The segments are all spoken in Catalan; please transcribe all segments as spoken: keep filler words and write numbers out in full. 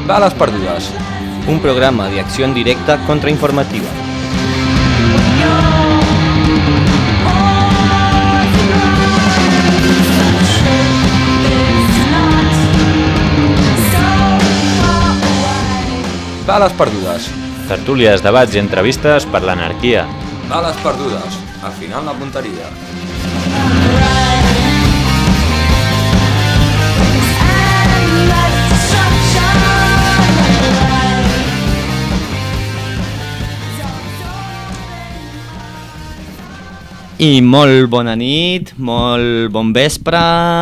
Balas perdudes. Un programa de acción directa contrainformativa. Bales perdudes. Tertúlies, debats i entrevistes per l'anarquia. Bales perdudes. Al final la punteria. Y molt bona nit, molt bon vespre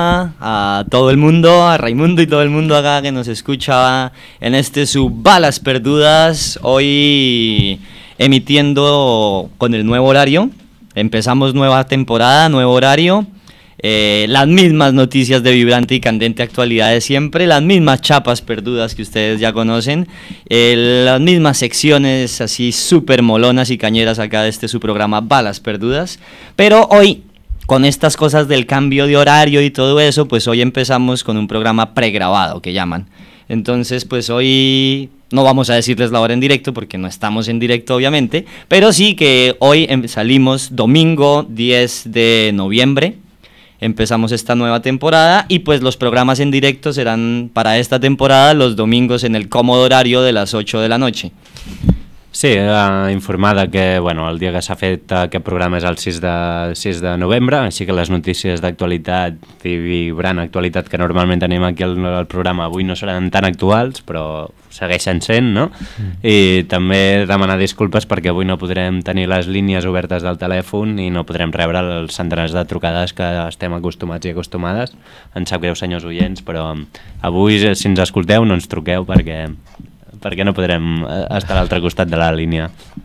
a todo el mundo, a Raimundo y todo el mundo acá que nos escucha en este su Balas Perdudas, hoy emitiendo con el nuevo horario. Empezamos nueva temporada, nuevo horario, eh, las mismas noticias de vibrante y candente actualidad de siempre, las mismas chapas perdudas que ustedes ya conocen, eh, las mismas secciones así súper molonas y cañeras acá de este su programa Balas Perdudas, pero hoy con estas cosas del cambio de horario y todo eso, pues hoy empezamos con un programa pregrabado que llaman. Entonces pues hoy no vamos a decirles la hora en directo porque no estamos en directo obviamente, pero sí que hoy salimos domingo diez de noviembre. Empezamos esta nueva temporada y pues los programas en directo serán para esta temporada los domingos en el cómodo horario de las ocho de la noche. Sí, eh, informada que bueno, el dia que s'ha fet aquest programa és el sis de novembre, així que les notícies d'actualitat i vibrant actualitat que normalment tenim aquí al, al programa avui no seran tan actuals, però segueixen sent, no? Mm. I també demanar disculpes perquè avui no podrem tenir les línies obertes del telèfon i no podrem rebre els centenars de trucades que estem acostumats i acostumades. Ens sap greu, senyors oients, però avui, si ens escolteu, no ens truqueu perquè... porque no podremos estar al otro costado de la línea.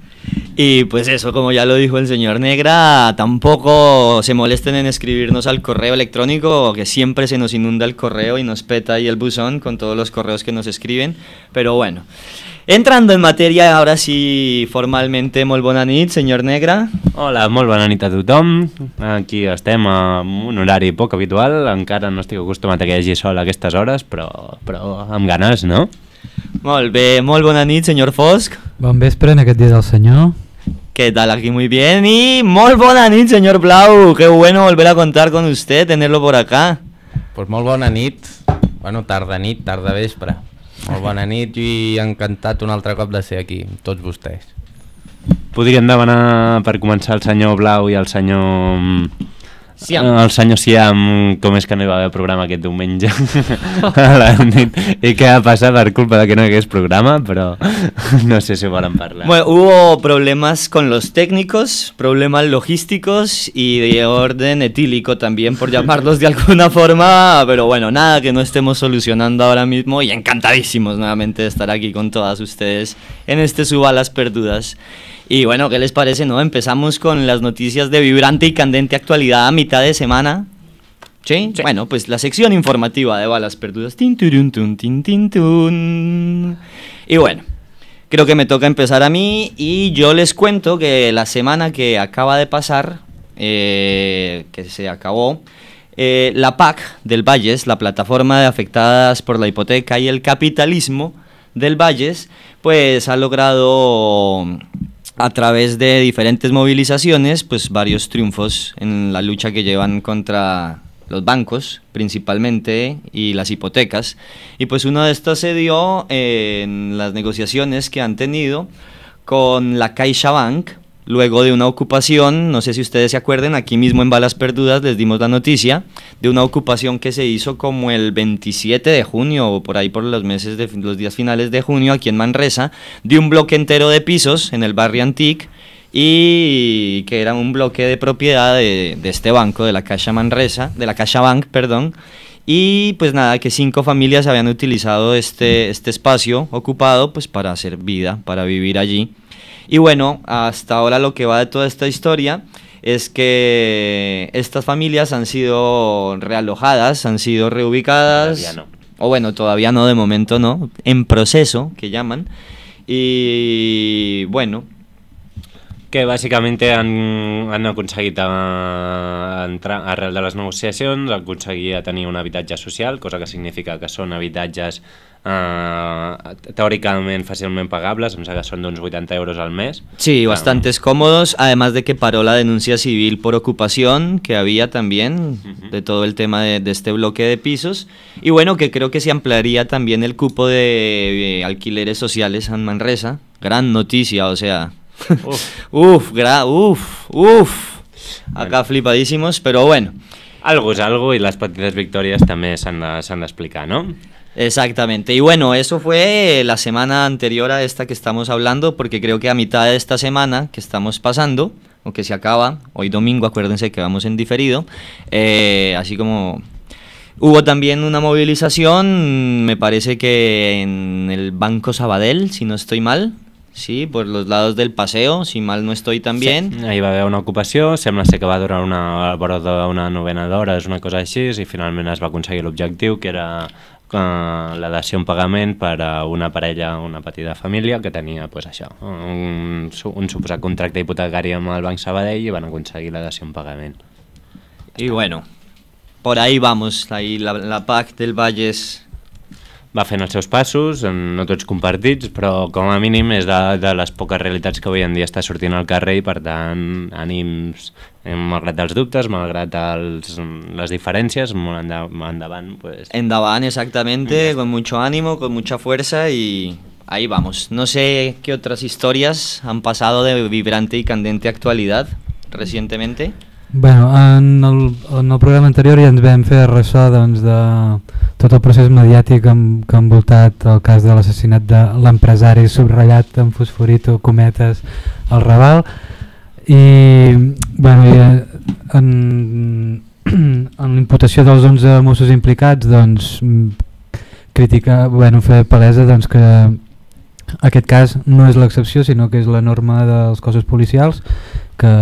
Y pues eso, como ya lo dijo el señor Negra, tampoco se molesten en escribirnos al correo electrónico, que siempre se nos inunda el correo y nos peta ahí el buzón con todos los correos que nos escriben, pero bueno. Entrando en materia, ahora sí, formalmente, molt bona nit, señor Negra. Hola, molt bona nit a tothom. Aquí estem amb un horari poc habitual, encara no estic acostumat a que hi hagi sol a aquestes hores, però, però amb ganes, no? Molt bé, molt bona nit, señor Fosc. Bon vespre en aquest dia del senyor. ¿Qué tal? Aquí muy bien. Y molt bona nit, señor Blau. Qué bueno volver a contar con usted, tenerlo por acá. Pues molt bona nit. Bueno, tarda nit, tarda vespre. Molt bona nit i encantat un altre cop de ser aquí, tots vostès. Podríem demanar per començar el senyor Blau i el senyor... Siam. El senyor Siam, com és que no hi va haver programa aquest diumenge a la nit, i què va passar per culpa de que no hi hagués programa, però no sé si volen parlar. Bueno, hubo problemas con los técnicos, problemas logísticos y de orden etílico también, por llamarlos de alguna forma, pero bueno, nada que no estemos solucionando ahora mismo y encantadísimos nuevamente de estar aquí con todas ustedes en este su Balas Perdudas. Y bueno, ¿qué les parece, no? Empezamos con las noticias de vibrante y candente actualidad a mitad de semana. ¿Sí? Sí. Bueno, pues la sección informativa de Balas Perdudas. Tin, turun, tun, tin, tin, tun. Y bueno, creo que me toca empezar a mí y yo les cuento que la semana que acaba de pasar, eh, que se acabó, eh, la P A C del Valles, la plataforma de afectadas por la hipoteca y el capitalismo del Valles, pues ha logrado... a través de diferentes movilizaciones, pues varios triunfos en la lucha que llevan contra los bancos, principalmente, y las hipotecas. Y pues uno de estos se dio en las negociaciones que han tenido con la CaixaBank, luego de una ocupación, no sé si ustedes se acuerdan, aquí mismo en Balas Perdudas les dimos la noticia de una ocupación que se hizo como el veintisiete de junio o por ahí por los meses de los días finales de junio aquí en Manresa, de un bloque entero de pisos en el barrio Antic y que era un bloque de propiedad de, de este banco, de la Caixa Manresa, de la CaixaBank, perdón. Y pues nada, que cinco familias habían utilizado este, este espacio ocupado pues para hacer vida, para vivir allí. Y bueno, hasta ahora lo que va de toda esta historia es que estas familias han sido realojadas, han sido reubicadas. Todavía no. O bueno, todavía no, de momento no, en proceso, que llaman. Y bueno, que bàsicament han, han aconseguit a, entrar, arrel de les negociacions, aconseguir tenir un habitatge social, cosa que significa que són habitatges eh, teóricamente fácilmente pagables, em sembla que són d'uns vuitanta euros al mes. Sí, bastantes cómodos, además de que paró la denuncia civil por ocupación que había también uh-huh. de todo el tema de, de este bloque de pisos, y bueno, que creo que se ampliaría también el cupo de, de alquileres sociales en Manresa. Gran noticia, o sea, uf, uf, gra, uf, uf, acá bueno. Flipadísimos, pero bueno. Algo es algo y las petites victorias también se han de, se han de explicar, ¿no? Exactamente, y bueno, eso fue la semana anterior a esta que estamos hablando, porque creo que a mitad de esta semana que estamos pasando, o que se acaba, hoy domingo, acuérdense que vamos en diferido, eh, así como hubo también una movilización, me parece que en el Banco Sabadell, si no estoy mal, sí, por los lados del paseo, si mal no estoy también. Sí, ahí va haver una ocupació, sembla ser que va durar una, al vora d'una novena d'hores, una cosa així, i finalment es va aconseguir l'objectiu, que era uh, la dació en pagament per a una parella, una petita família, que tenia pues, això, un, un suposat contracte hipotecari amb el Banc Sabadell i van aconseguir la dació en pagament. Y bueno, por ahí vamos, ahí la, la P A C del Valles va fent els seus passos, no tots compartits, però com a mínim és de, de les poques realitats que avui en dia està sortint al carrer i per tant ànims, malgrat els dubtes, malgrat els, les diferències, molt endavant. Pues... Endavant, exactamente, con mucho ánimo, con mucha fuerza y ahí vamos. No sé qué otras historias han pasado de vibrante y candente actualidad recientemente. Bueno, en el, en el programa anterior ja ens vam fer ressò doncs, de tot el procés mediàtic que ha envoltat el cas de l'assassinat de l'empresari subratllat en fosforito, cometes, al Raval, i, bueno, i en, en l'imputació dels onze Mossos implicats, doncs, criticar, bueno, fer palesa doncs, que aquest cas no és l'excepció, sinó que és la norma dels cossos policials, que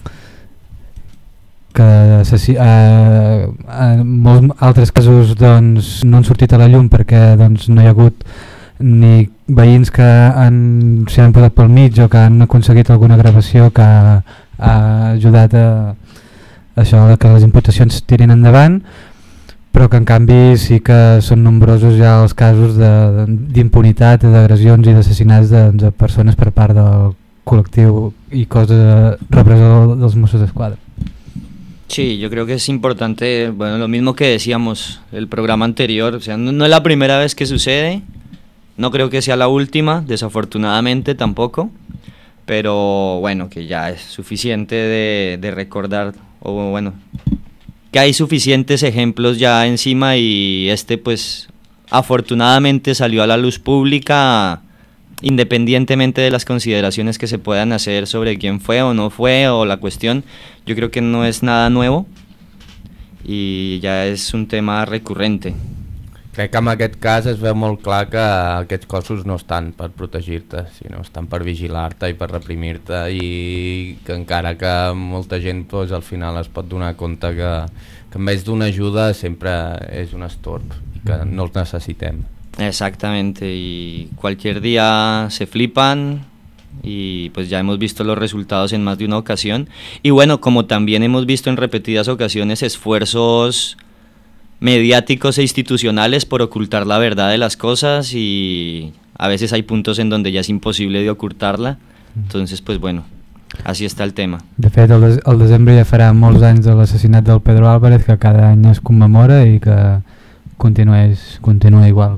que eh, en molts altres casos doncs, no han sortit a la llum perquè doncs, no hi ha hagut ni veïns que han, s'hi han posat pel mig o que han aconseguit alguna gravació que ha, ha ajudat a, a això, a que les imputacions tirin endavant, però que en canvi sí que són nombrosos ja els casos d'impunitat, d'agressions i d'assassinats de, de persones per part del col·lectiu i cos de repressor dels Mossos d'Esquadra. Sí, yo creo que es importante, bueno, lo mismo que decíamos el programa anterior, o sea, no, no es la primera vez que sucede, no creo que sea la última, desafortunadamente tampoco, pero bueno, que ya es suficiente de, de recordar, o bueno, que hay suficientes ejemplos ya encima y este pues afortunadamente salió a la luz pública independientemente de las consideraciones que se puedan hacer sobre quién fue o no fue o la cuestión, yo creo que no es nada nuevo y ya es un tema recurrente. Crec que en aquest cas es veu molt clar que aquests cossos no estan per protegir-te, sinó estan per vigilar-te i per reprimir-te, i que encara que molta gent pues, al final es pot donar compte que, que en vez d'una ajuda sempre és un estorb i que no els necessitem. Exactamente, y cualquier día se flipan y pues ya hemos visto los resultados en más de una ocasión, y bueno, como también hemos visto en repetidas ocasiones esfuerzos mediáticos e institucionales por ocultar la verdad de las cosas, y a veces hay puntos en donde ya es imposible de ocultarla, entonces pues bueno, así está el tema. De fet, el, des el desembre ja farà molts anys de l'assassinat del Pedro Álvarez, que cada any es commemora i que continua, continua igual.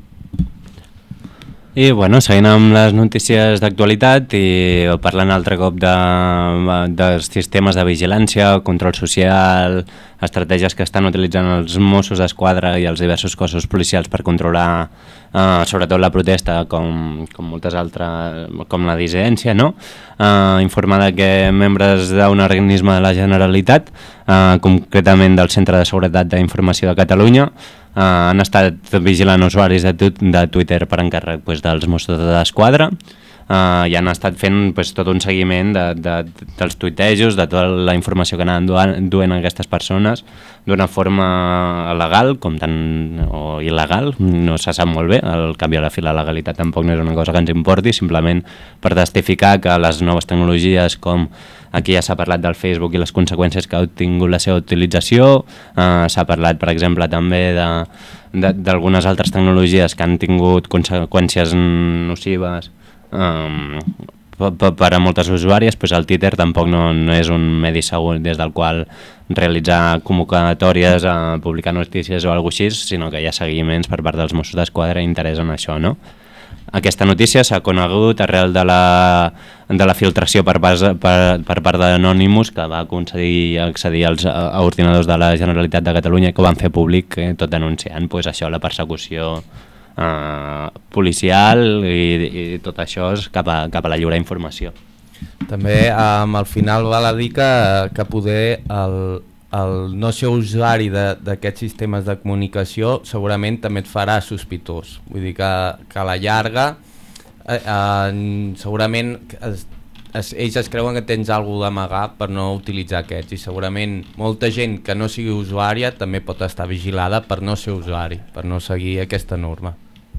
I bueno, seguint amb les notícies d'actualitat i parlant altre cop de, dels sistemes de vigilància, control social, estratègies que estan utilitzant els Mossos d'Esquadra i els diversos cossos policials per controlar eh, sobretot la protesta com, com moltes altres, com la dissidència, no? Eh, informar que membres d'un organisme de la Generalitat, eh, concretament del Centre de Seguretat d'Informació de Catalunya, Uh, han estat vigilant usuaris de, tu de Twitter per encàrrec pues, dels Mossos d'Esquadra. Uh, i han estat fent pues, tot un seguiment de, de, dels tuitejos, de tota la informació que anaven duent, duent aquestes persones d'una forma legal com tan, o il·legal, no se sap molt bé. Al canvi a la fi la legalitat tampoc no és una cosa que ens importi, simplement per testificar que les noves tecnologies, com aquí ja s'ha parlat del Facebook i les conseqüències que ha tingut la seva utilització, uh, s'ha parlat per exemple també de d'algunes altres tecnologies que han tingut conseqüències nocives Um, per, per a moltes usuàries. Pues el Twitter tampoc no, no és un medi segur des del qual realitzar convocatòries, a publicar notícies o alguna cosa així, sinó que hi ha seguiments per part dels Mossos d'Esquadra i interès en això, no? Aquesta notícia s'ha conegut arrel de la, de la filtració per, base, per, per part d'Anonymous, que va aconseguir accedir als a, a ordinadors de la Generalitat de Catalunya, que ho van fer públic, eh, tot denunciant pues, això, la persecució Uh, policial i, i tot això és cap a, cap a la lliure informació. També um, al final val a dir que, que poder el, el no ser usuari d'aquests sistemes de comunicació segurament també et farà sospitós. Vull dir que, que a la llarga eh, eh, segurament es, es, ells es creuen que tens alguna cosa d'amagar per no utilitzar aquests, i segurament molta gent que no sigui usuària també pot estar vigilada per no ser usuari, per no seguir aquesta norma.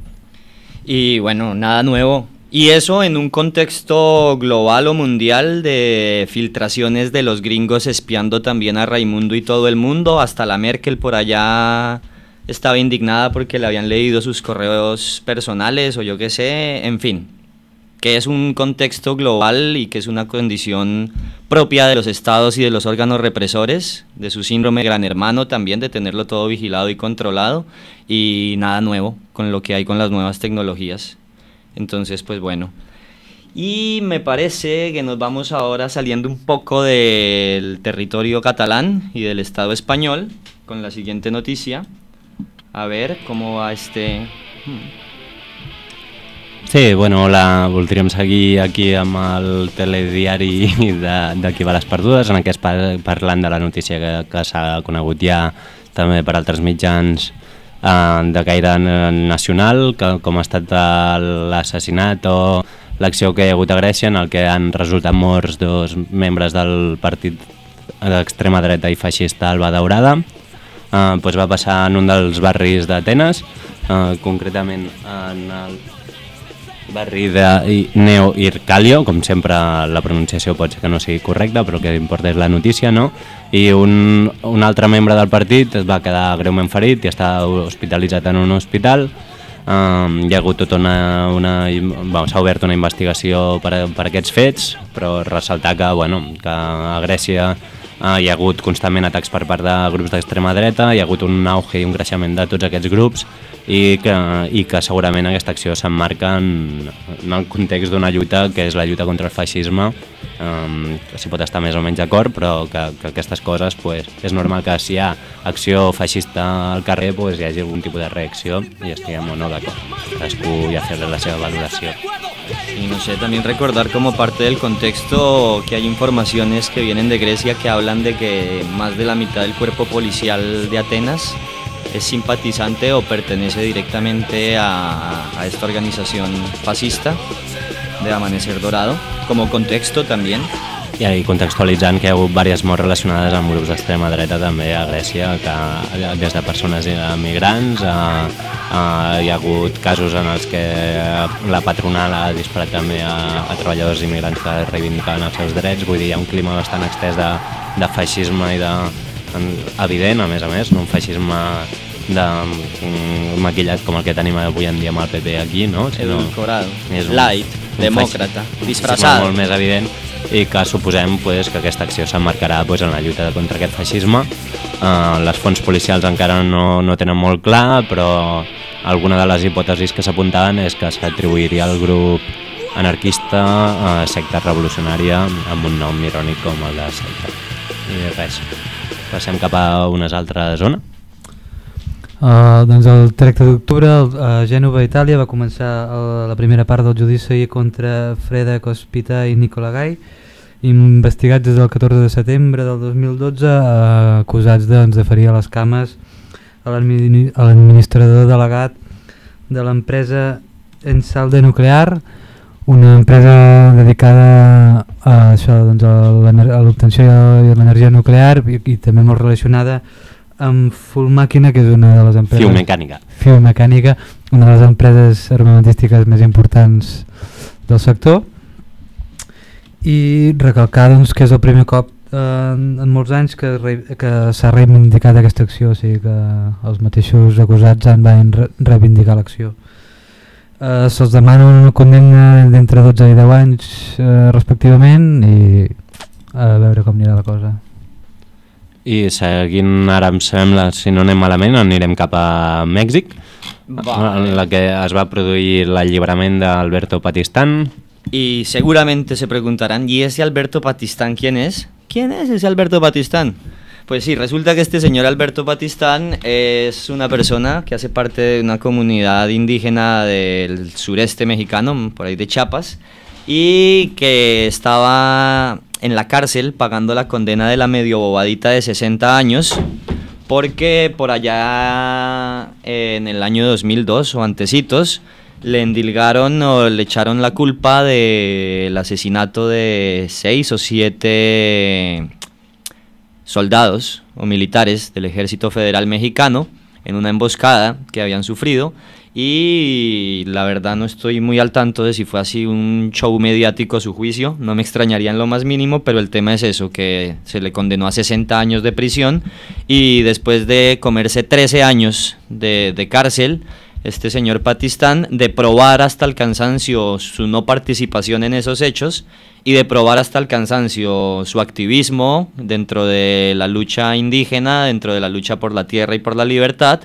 Y bueno, nada nuevo. Y eso en un contexto global o mundial de filtraciones de los gringos espiando también a Raimundo y todo el mundo. Hasta la Merkel por allá estaba indignada porque le habían leído sus correos personales o yo qué sé, en fin. Que es un contexto global y que es una condición propia de los estados y de los órganos represores, de su síndrome gran hermano también, de tenerlo todo vigilado y controlado, y nada nuevo con lo que hay con las nuevas tecnologías. Entonces, pues bueno. Y me parece que nos vamos ahora saliendo un poco del territorio catalán y del Estado español con la siguiente noticia. A ver cómo va este... Hmm. Sí, bueno, la, voldríem seguir aquí amb el telediari d'aquí va les perdudes, en aquest par parlant de la notícia que, que s'ha conegut ja també per altres mitjans eh, de caire nacional, que, com ha estat l'assassinat o l'acció que hi ha hagut a Grècia, en el que han resultat morts dos membres del partit d'extrema dreta i feixista Alba Daurada. Eh, doncs va passar en un dels barris d'Atenes, eh, concretament en el barri de Neo Ircalio, com sempre la pronunciació pot ser que no sigui correcta, però el que importa és la notícia, no? I un, un altre membre del partit es va quedar greument ferit i està hospitalitzat en un hospital. Um, hi ha hagut tota una... una bueno, s'ha obert una investigació per, per aquests fets, però ressaltar que, bueno, que a Grècia uh, hi ha hagut constantment atacs per part de grups d'extrema dreta, hi ha hagut un auge i un creixement de tots aquests grups, i que, i que segurament aquesta acció s'emmarca en, en el context d'una lluita que és la lluita contra el feixisme, um, que s'hi pot estar més o menys d'acord, però que, que aquestes coses pues, és normal que si hi ha acció feixista al carrer pues, hi hagi algun tipus de reacció i estiguem o no d'acord. Cadascú ja fer la seva valoració. Y no sé, también recordar como parte del contexto que hay informaciones que vienen de Grecia que hablan de que más de la mitad del cuerpo policial de Atenas es simpatizante o pertenece directamente a, a esta organización fascista de Amanecer Dorado, como contexto también. I ahí contextualitzant que hi ha hagut diverses morts relacionades amb grups d'extrema dreta també a Grècia, que des de persones migrants a, a, hi ha hagut casos en els que la patronal ha disparat també a, a treballadors immigrants que reivindicaven els seus drets. Vull dir, hi ha un clima bastant extès de, de feixisme i de, evident, a més a més, no un feixisme de um, maquillat com el que tenim avui en dia amb el P P aquí, no? Sinó edulcorado, és un, light, un demòcrata, feixisme disfressat. Molt més evident i que suposem pues, que aquesta acció s'emmarcarà pues, en la lluita contra aquest feixisme. Uh, les fonts policials encara no, no tenen molt clar, però alguna de les hipòtesis que s'apuntaven és que s'atribuiria al grup anarquista uh, secta revolucionària amb un nom irònic com el de secta. I res, passem cap a una altra zona. Uh, doncs el trenta d'octubre a Gènova, Itàlia, va començar el, la primera part del judici contra Freda Cospita i Nicola Gai, investigats des del catorze de setembre del dos mil dotze, uh, acusats doncs, de ferir a les cames a l'administrador delegat de l'empresa Ensalde Nuclear, una empresa dedicada a això, doncs, a l'obtenció i l'energia nuclear i, i també molt relacionada amb Full Màquina, que és una de les empreses... Fiumecànica. Fiumecànica, una de les empreses armamentístiques més importants del sector. I recalcar doncs, que és el primer cop eh, en, en molts anys que, re, que s'ha reivindicat aquesta acció, o sigui que els mateixos acusats en van re, reivindicar l'acció. Uh, se'ls demana una condemna d'entre dotze i deu anys uh, respectivament i a veure com anirà la cosa. I seguint ara em sembla, si no anem malament, anirem cap a Mèxic, vale. En la que es va produir l'alliberament d'Alberto Patistán. Y seguramente se preguntarán, ¿y ese Alberto Patistán quién es? ¿Quién es ese Alberto Patistán? Pues sí, resulta que este señor Alberto Patistán es una persona que hace parte de una comunidad indígena del sureste mexicano, por ahí de Chiapas, y que estaba en la cárcel pagando la condena de la medio bobadita de sesenta años, porque por allá en el año dos mil dos o antecitos le endilgaron o le echaron la culpa del asesinato de seis o siete soldados o militares del Ejército Federal Mexicano en una emboscada que habían sufrido, y la verdad no estoy muy al tanto de si fue así un show mediático su juicio, no me extrañaría en lo más mínimo, pero el tema es eso, que se le condenó a sesenta años de prisión y después de comerse trece años de, de cárcel, este señor Patistán, de probar hasta el cansancio su no participación en esos hechos y de probar hasta el cansancio su activismo dentro de la lucha indígena, dentro de la lucha por la tierra y por la libertad,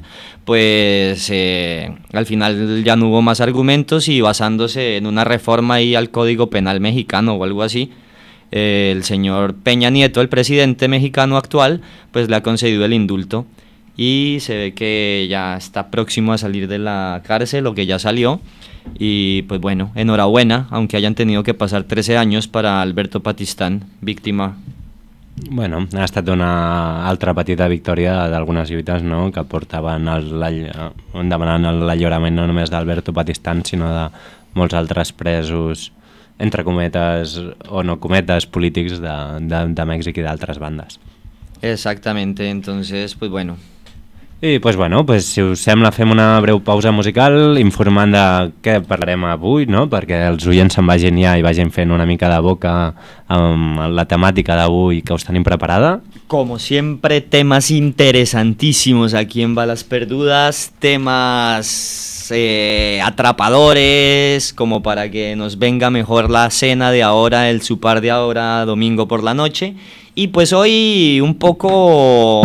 pues eh, al final ya no hubo más argumentos y basándose en una reforma ahí al Código Penal mexicano o algo así, eh, el señor Peña Nieto, el presidente mexicano actual, pues le ha concedido el indulto. Y se ve que ya está próximo a salir de la cárcel o que ya salió, y pues bueno, enhorabuena, aunque hayan tenido que pasar trece años para Alberto Patistán, víctima. Bueno, ha estat una altra petita victòria d'algunes lluites, no?, que portaven el, demanant l'alliberament no només d'Alberto Patistán, sinó de molts altres presos, entre cometes o no cometes, polítics de, de, de Mèxic i d'altres bandes. Exactamente, entonces pues bueno. I pues bueno, pues, si us sembla fem una breu pausa musical informant de què parlarem avui, no? Perquè els oients se'n vagin ja i vagin fent una mica de boca amb la temàtica d'avui que us tenim preparada. Como siempre, temas interesantísimos aquí en Balas Perdudas, temas eh, atrapadores, como para que nos venga mejor la cena de ahora, el supar de ahora, domingo por la noche. Y pues hoy un poco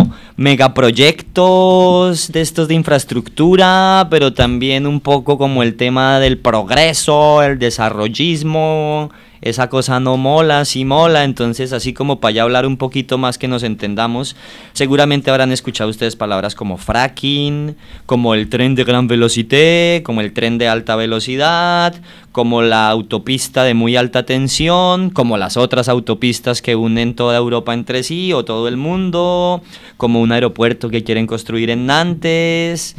megaproyectos de estos de infraestructura, pero también un poco como el tema del progreso, el desarrollismo, esa cosa no mola, sí mola, entonces así como para ya hablar un poquito más que nos entendamos, seguramente habrán escuchado ustedes palabras como fracking, como el tren de gran velocidad, como el tren de alta velocidad, como la autopista de muy alta tensión, como las otras autopistas que unen toda Europa entre sí o todo el mundo, como un aeropuerto que quieren construir en Nantes.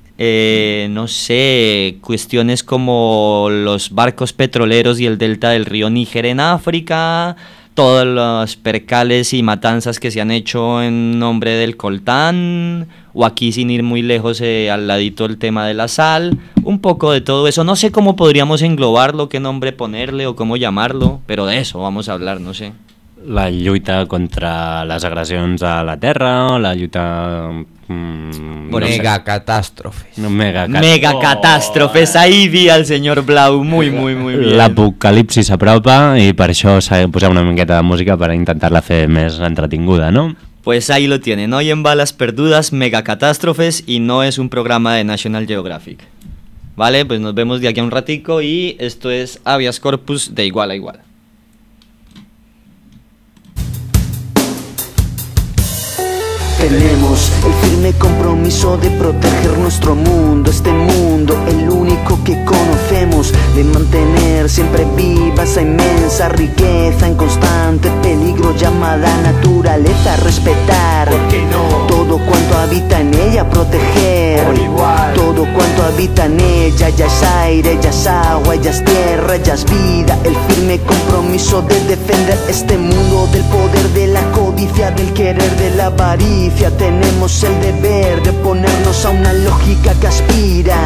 Eh, no sé, cuestiones como los barcos petroleros y el delta del río Níger en África, todos los percales y matanzas que se han hecho en nombre del coltán, o aquí sin ir muy lejos eh, al ladito el tema de la sal, un poco de todo eso. No sé cómo podríamos englobarlo, qué nombre ponerle o cómo llamarlo, pero de eso vamos a hablar, no sé. La lluita contra les agressions a la terra, la lluita... Mm, no megacatàstrofes. No, mega Megacatàstrofes, oh. Ahí vi al señor Blau, muy, muy, muy bien. L'apocalipsi s'apropa i per això posem una miqueta de música per intentar-la fer més entretinguda, ¿no? Pues ahí lo tienen, hoy en Balas Perdudas, Megacatástrofes, y no es un programa de National Geographic. Vale, pues nos vemos de aquí a un ratico y esto es Habeas Corpus de igual a igual. Tenemos el firme compromiso de proteger nuestro mundo, este mundo, el único que conocemos, de mantener siempre viva esa inmensa riqueza en constante peligro llamada naturaleza, respetar, ¿por qué no?, todo cuanto habita en ella, proteger, por igual, todo cuanto habita en ella. Ella es aire, ella es agua, ella es tierra, ella es vida. El firme compromiso de defender este mundo del poder, de la codicia, del querer, de la avaricia. Tenemos el deber de oponernos a una lógica que aspira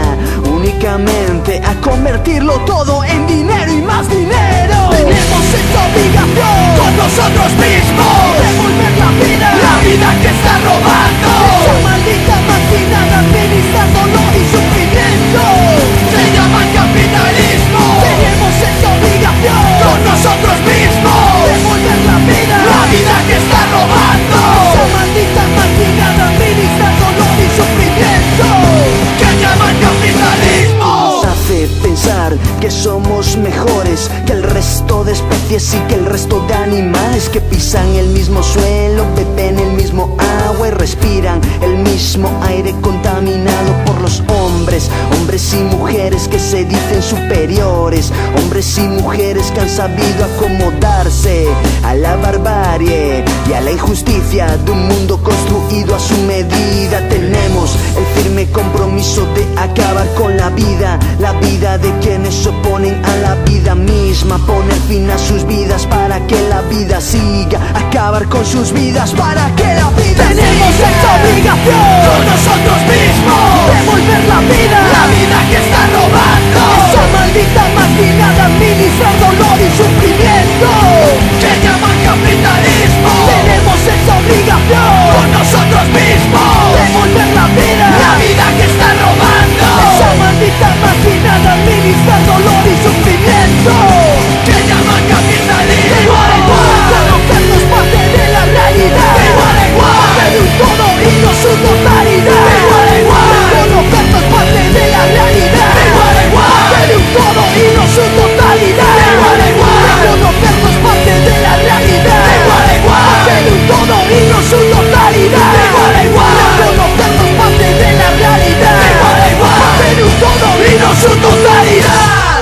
únicamente a convertirlo todo en dinero y más dinero. Tenemos esta obligación con nosotros mismos, devolver la vida, la vida que está robando. Esa maldita máquina de administrar dolor y sufrimiento se llama capitalismo. Tenemos esta obligación con nosotros mismos, devolver la vida, la vida que está robando. Esa maldita máquina de administrar dolor y sufrimiento que llaman capitalismo. Hace pensar que somos mejores que el resto de especies y que el resto de animales que pisan el mismo suelo, beben el mismo agua y respiran el mismo aire contaminado por los hombres. Hombres y mujeres que se dicen superiores, hombres y mujeres que han sabido acomodarse a la barbarie y a la injusticia de un mundo construido a su medida. Tenemos el firme compromiso de acabar con la vida, la vida de quienes se oponen a la vida misma, poner fin a sus vidas para que la vida siga, acabar con sus vidas para que la vida siga. Tenemos esta obligación con nosotros mismos, devolver la vida, la vida que está robando. Esa maldita máquina de administrar dolor y sufrimiento que llaman capitalismo. Tenemos esta obligación con nosotros mismos, devolver la vida, la vida que está robando. Esa maldita máquina de administrar dolor y sufrimiento que llaman capitalismo. De igual a igual, conocernos parte de la realidad. De igual a igual, de un todo y no su totalidad. De igual a igual, conocernos parte de la realidad. De igual a igual, de un todo y no su totalidad. De igual a igual, conocernos parte de la realidad. De igual a igual, de un todo y no su totalidad. De igual a igual, conocernos parte de la realidad. De igual a igual, de un todo y no su totalidad.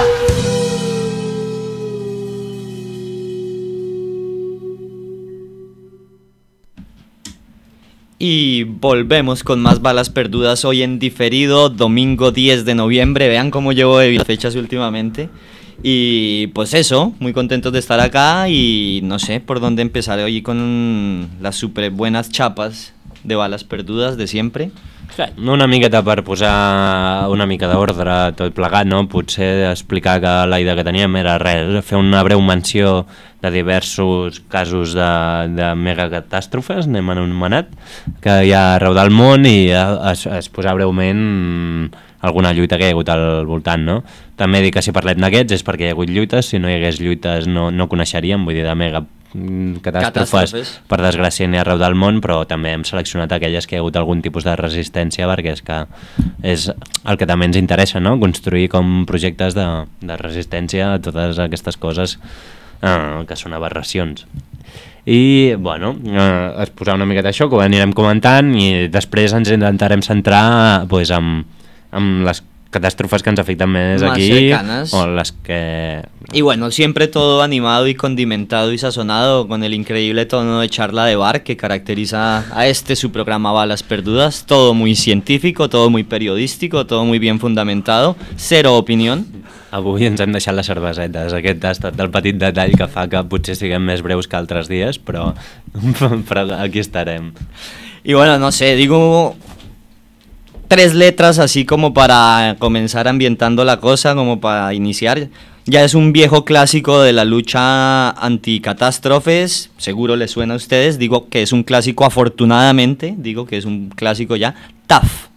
Y volvemos con más balas perdudas hoy en diferido, domingo diez de noviembre. Vean cómo llevo de las fechas últimamente. Y pues eso, muy contentos de estar acá y no sé por dónde empezar hoy con las super buenas chapas de balas perdudes de sempre. Una miqueta per posar una mica d'ordre tot plegat, no? Potser explicar que la idea que teníem era res, fer una breu menció de diversos casos de, de megacatàstrofes, n'hem anomenat, que hi ha arreu del món i es, es posar breument alguna lluita que hi ha hagut al voltant, no? També dic que si parlem d'aquests és perquè hi ha hagut lluites, si no hi hagués lluites no, no coneixeríem, vull dir, de mega catàstrofes, per desgràcia n'hi ha arreu del món, però també hem seleccionat aquelles que hi ha hagut algun tipus de resistència perquè és que és el que també ens interessa, no? Construir com projectes de, de resistència a totes aquestes coses eh, que són aberracions. I, bueno, eh, es posar una miqueta això, que ho anirem comentant i després ens intentarem centrar pues, amb, amb les catàstrofes que ens afecten més, más aquí cercanas. O las que... Y bueno, siempre todo animado y condimentado y sazonado con el increíble tono de charla de bar que caracteriza a este su programa Balas Perdudas. Todo muy científico, todo muy periodístico, todo muy bien fundamentado, cero opinión. Avui ens hem deixat les cervesetes, aquest ha estat el petit detall que fa que potser siguem més breus que altres dies, però, però aquí estarem. Y bueno, no sé, digo... tres letras así como para comenzar ambientando la cosa, como para iniciar. Ya es un viejo clásico de la lucha anticatástrofes, seguro les suena a ustedes, digo que es un clásico afortunadamente, digo que es un clásico ya, T A F.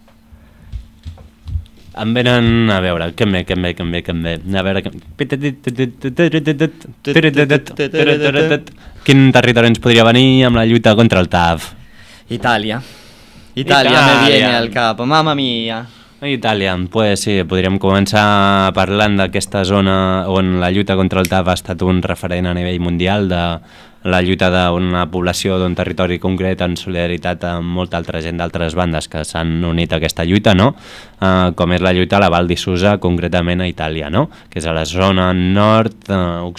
Em venen, a veure, que em ve, que em ve, que em ve, que em ve, a veure... Quin territori ens podria venir amb la lluita contra el T A F? Itàlia. Italia, Italia me viene al cap, mamma mia. Itàlia, pues sí, podríem començar parlant d'aquesta zona on la lluita contra el T A F ha estat un referent a nivell mundial, de la lluita d'una població d'un territori concret en solidaritat amb molta altra gent d'altres bandes que s'han unit a aquesta lluita, no? Uh, com és la lluita a la Val di Susa, concretament a Itàlia, no? Que és a la zona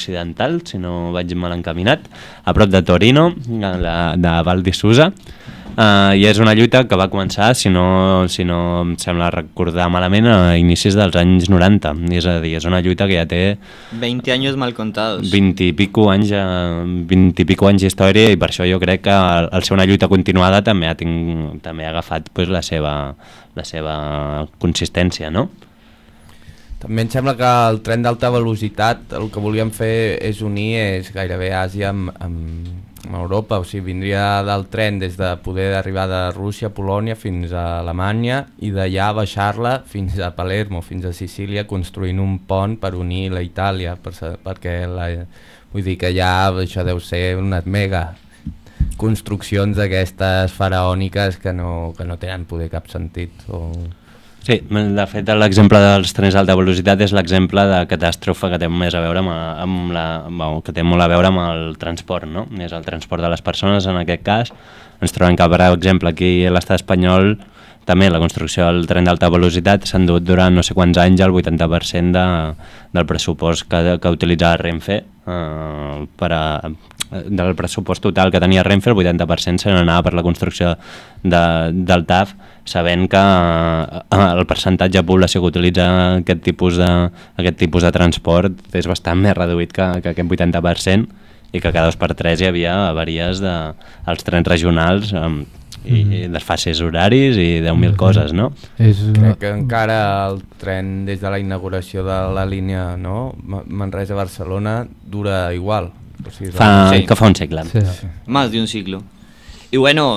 nord-occidental, uh, si no vaig mal encaminat, a prop de Torino, la, de Val di Susa. Uh, I és una lluita que va començar, si no, si no em sembla recordar malament, a inicis dels anys noranta. És a dir, és una lluita que ja té veinte años mal contados. vint i pico anys, vint i pico anys d'història, i per això jo crec que al, al ser una lluita continuada també ha, tinc, també ha agafat pues, la, seva, la seva consistència, no? També em sembla que el tren d'alta velocitat el que volíem fer és unir és gairebé Àsia amb, amb, amb Europa, o sigui, vindria del tren des de poder arribar de Rússia a Polònia fins a Alemanya i d'allà baixar-la fins a Palermo, fins a Sicília, construint un pont per unir la Itàlia, per, perquè la, vull dir que ja això deu ser unes mega construccions d'aquestes faraòniques que no, que no tenen poder cap sentit. O... Sí, de fet l'exemple dels trens d'alta velocitat és l'exemple de catàstrofe que té més a veure amb, amb la, bueno, que té molt a veure amb el transport, no? És el transport de les persones en aquest cas. Ens trobem que, per exemple, aquí a l'estat espanyol també la construcció del tren d'alta velocitat s'ha endut durant no sé quants anys el vuitanta per cent de, del pressupost que, que utilitzava Renfe eh, per a, del pressupost total que tenia Renfe, el vuitanta per cent se n'anava per la construcció de, del T A F, sabent que eh, el percentatge de població que utilitza aquest tipus de, aquest tipus de transport és bastant més reduït que, que aquest vuitanta per cent, i que cada dos per tres hi havia avaries dels trens regionals amb, i, mm. i desfases horaris i deu mil coses, no? És... Crec que encara el tren des de la inauguració de la línia, no? Manresa-Barcelona dura igual. O sigui, fa, sí. Que fa un segle. Sí. Sí. Más de un siglo. Y bueno,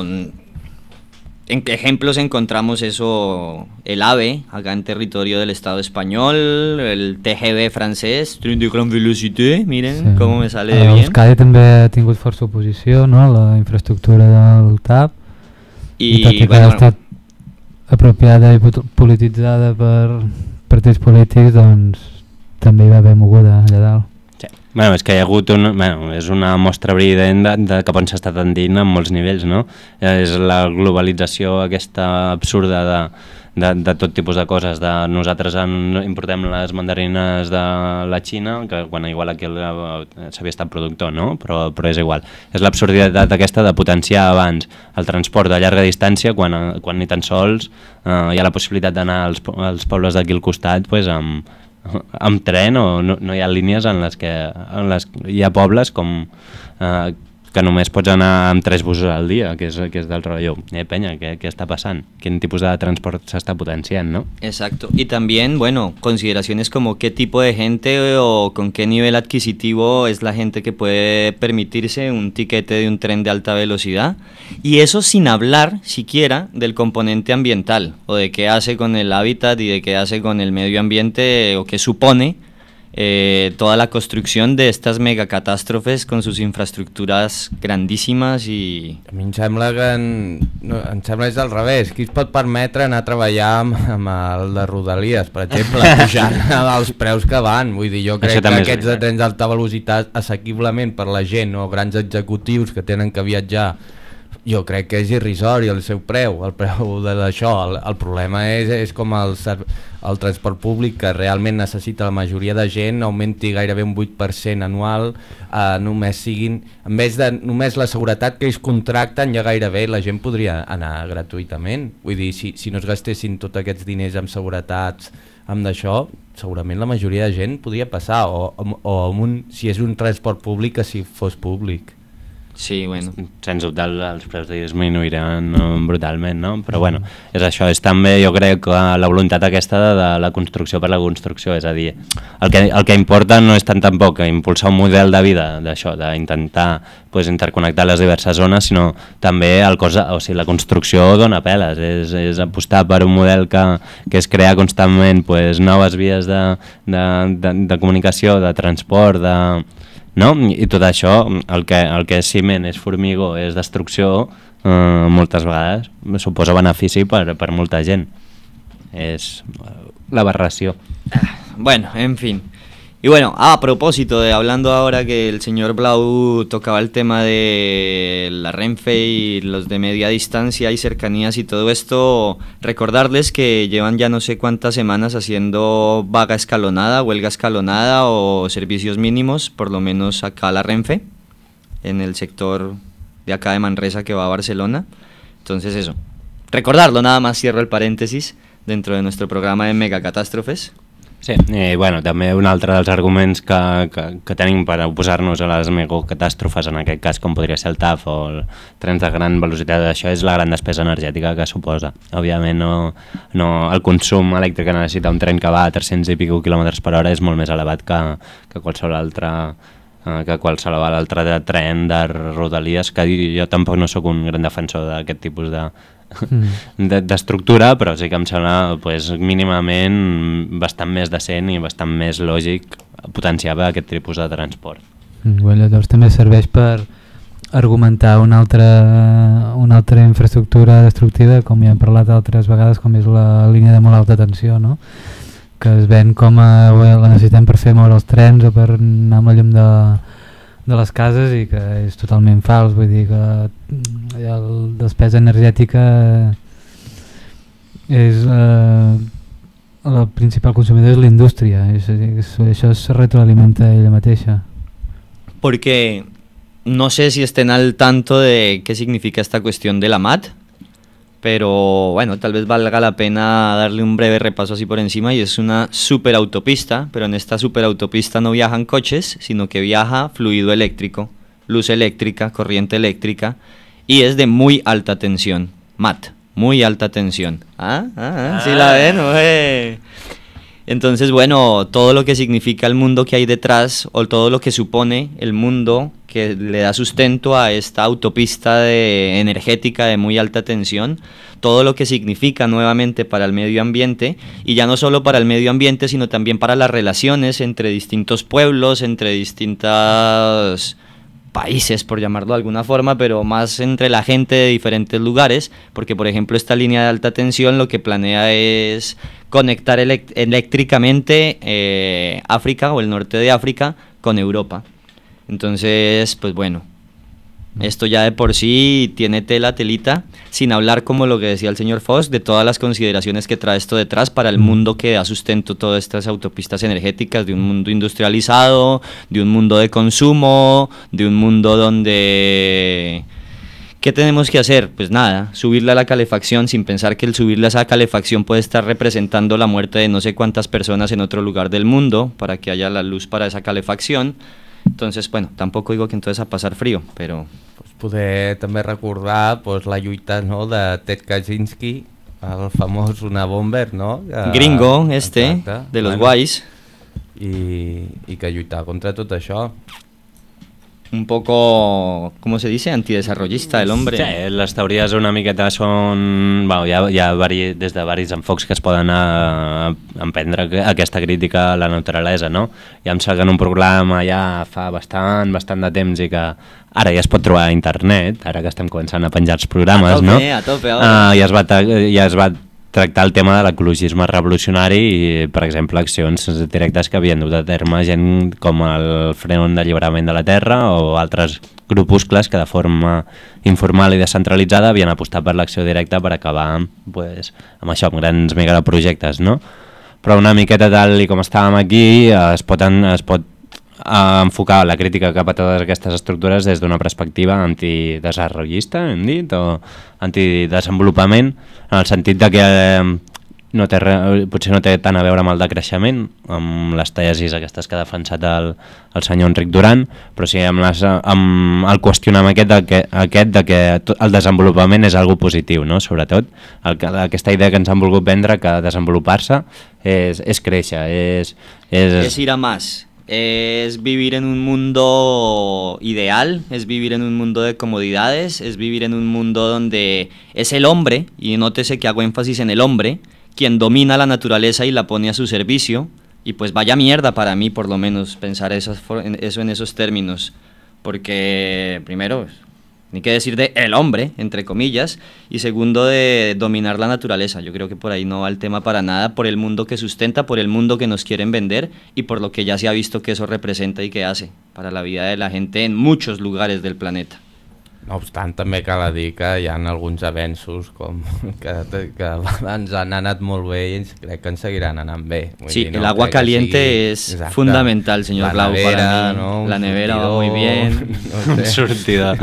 en ejemplos encontramos eso, el AVE, acá en territorio del Estado español, el T G V francès, tren de gran velocitat, miren sí. Com me sale de bien. Euskadi també ha tingut força oposició, no?, la infraestructura del T A P, i, i tot i que bueno, ha estat apropiada i polititzada per partits polítics, doncs també hi va haver moguda allà dalt. Sí. Bueno, és que hi ha hagut un, bueno, és una mostra evident de, de cap on s'està tendint en molts nivells, no? És la globalització aquesta absurda de, de, de tot tipus de coses. De nosaltres en, importem les mandarines de la Xina, que bueno, igual aquí s'havia estat productor, no? Però, però és igual. És l'absurditat aquesta de potenciar abans el transport de llarga distància quan, quan ni tan sols eh, hi ha la possibilitat d'anar als, als pobles d'aquí al costat pues, amb amb tren, o no, no hi ha línies en les que en les, hi ha pobles com eh, que només pots anar amb tres busos al dia, que és, que és del rotllo. Eh, penya, què, què està passant? Quin tipus de transport s'està potenciant, no? Exacto. Y también, bueno, consideraciones como qué tipo de gente o con qué nivel adquisitivo es la gente que puede permitirse un tiquete de un tren de alta velocidad. Y eso sin hablar siquiera del componente ambiental, o de qué hace con el hábitat y de qué hace con el medio ambiente, o qué supone Eh, toda la construcción de estas megacatástrofes con sus infraestructuras grandísimas i... A mi em sembla que en, no, em sembla és al revés. Qui es pot permetre anar a treballar amb, amb el de Rodalies, per exemple, pujant els preus que van? Vull dir, jo crec que aquests de trens d'alta velocitat assequiblement per la gent o grans executius que tenen que viatjar, jo crec que és irrisori el seu preu, el preu d'això. El, el problema és, és com el, el transport públic, que realment necessita la majoria de gent, augmenti gairebé un vuit per cent anual, eh, només siguin, en vez de només la seguretat que ells contracten, ja gairebé la gent podria anar gratuïtament. Vull dir, si, si no es gastessin tots aquests diners amb seguretats, amb d'això, segurament la majoria de gent podria passar, o, o, o amb un, si és un transport públic, que si fos públic. Sí, bueno. Sens dubte els preus disminuiran brutalment, no? Però bueno, és això, és també jo crec que la voluntat aquesta de, de la construcció per la construcció, és a dir, el que, el que importa no és tant tampoc impulsar un model de vida d'això, d'intentar pues, interconnectar les diverses zones, sinó també el cos, o sigui, la construcció dona peles, és, és apostar per un model que, que és crear constantment pues, noves vies de, de, de, de comunicació, de transport, de... No? I tot això, el que, el que és ciment, és formigó, és destrucció, eh, moltes vegades suposa benefici per, per molta gent. És l'aberració. Bueno, en fin. Y bueno, a propósito de hablando ahora que el señor Blau tocaba el tema de la Renfe y los de media distancia y cercanías y todo esto, recordarles que llevan ya no sé cuántas semanas haciendo vaga escalonada, huelga escalonada o servicios mínimos, por lo menos acá la Renfe, en el sector de acá de Manresa que va a Barcelona. Entonces eso, recordarlo nada más, cierro el paréntesis, dentro de nuestro programa de megacatástrofes. Sí, i bueno, també un altre dels arguments que, que, que tenim per oposar-nos a les megacatàstrofes, en aquest cas com podria ser el T A F o el trens de gran velocitat, això és la gran despesa energètica que suposa. Òbviament no, no, el consum elèctric que necessita un tren que va a tres-cents i pico quilòmetres per hora és molt més elevat que, que qualsevol altre que qualsevol altre de tren de rodalies, que jo tampoc no sóc un gran defensor d'aquest tipus de d'estructura, de, però sí que em sembla pues, mínimament bastant més decent i bastant més lògic potenciar aquest tipus de transport. Bé, llavors també serveix per argumentar una altra, una altra infraestructura destructiva, com ja hem parlat altres vegades, com és la línia de molt alta tensió, no? Que es ven com a, bé, la necessitem per fer moure els trens o per anar amb la llum de, de les cases, i que és totalment fals. Vull dir que la despesa energètica és eh, el principal consumidor és la indústria, és, és, això se retroalimenta ella mateixa. Porque no sé si estén al tanto de qué significa esta cuestión de la M A T, pero bueno, tal vez valga la pena darle un breve repaso así por encima, y es una superautopista, pero en esta superautopista no viajan coches, sino que viaja fluido eléctrico, luz eléctrica, corriente eléctrica, y es de muy alta tensión, M A T, muy alta tensión. Ah, ah, ah, sí la ven, güey. Entonces, bueno, todo lo que significa el mundo que hay detrás, o todo lo que supone el mundo que le da sustento a esta autopista de, energética de muy alta tensión, todo lo que significa nuevamente para el medio ambiente, y ya no solo para el medio ambiente, sino también para las relaciones entre distintos pueblos, entre distintos países, por llamarlo de alguna forma, pero más entre la gente de diferentes lugares, porque por ejemplo esta línea de alta tensión lo que planea es conectar elect- eléctricamente eh, África o el norte de África con Europa. Entonces, pues bueno, esto ya de por sí tiene tela, telita, sin hablar, como lo que decía el señor Foss, de todas las consideraciones que trae esto detrás para el mundo que da sustento todas estas autopistas energéticas, de un mundo industrializado, de un mundo de consumo, de un mundo donde... ¿Qué tenemos que hacer? Pues nada, subirle a la calefacción sin pensar que el subirle a esa calefacción puede estar representando la muerte de no sé cuántas personas en otro lugar del mundo para que haya la luz para esa calefacción. Entonces, bueno, tampoco digo que entonces a pasar frío, pero... Pues poder també recordar pues, la lluita, no, de Ted Kaczynski, el famós Una Bomber, no? Que, gringo este, exacte, de los bueno, guais. I, I que lluitar contra tot això. Un poco, ¿cómo se dice? Antidesarrollista el hombre. Sí, les teories una miqueta són... Bueno, hi ha, hi ha vari, des de varis enfocs que es poden a, a emprendre aquesta crítica a la naturalesa, no? Ja em sembla que en un programa ja fa bastant, bastant de temps i que ara ja es pot trobar a internet, ara que estem començant a penjar els programes, a tope, no? A tope, a tope. Uh, ja, es va, ja es va tractar el tema de l'ecologisme revolucionari i, per exemple, accions directes que havien dut a terme gent com el Front d'Alliberament de la Terra o altres grupuscles que de forma informal i descentralitzada havien apostat per l'acció directa per acabar pues, amb això, amb grans megaprojectes, no? Però una miqueta tal i com estàvem aquí es pot, es pot a enfocar la crítica cap a totes aquestes estructures des d'una perspectiva antidesarrollista, hem dit, o antidesenvolupament, en el sentit de que no té, potser no té tant a veure amb el decreixement, amb les tesis aquestes que ha defensat el, el senyor Enric Duran, però sí amb, les, amb el qüestionament aquest de que, aquest de que el desenvolupament és algo positiu, no? Sobretot el, aquesta idea que ens han volgut vendre que desenvolupar-se és, és créixer, és, és... és ir a más. Es vivir en un mundo ideal, es vivir en un mundo de comodidades, es vivir en un mundo donde es el hombre, y nótese que hago énfasis en el hombre, quien domina la naturaleza y la pone a su servicio, y pues vaya mierda para mí por lo menos pensar eso, eso en esos términos, porque primero, ni que decir de el hombre, entre comillas, y segundo de dominar la naturaleza. Yo creo que por ahí no va el tema para nada, por el mundo que sustenta, por el mundo que nos quieren vender y por lo que ya se ha visto que eso representa y que hace para la vida de la gente en muchos lugares del planeta. No obstant, també cal dir que hi ha alguns avenços com que, que ens han anat molt bé i crec que ens seguiran anant bé. Vull sí, dir, no? el agua crec caliente sigui, es exacte, fundamental, señor Blau, para mí. No? La nevera va muy bien. No sé. Sortida.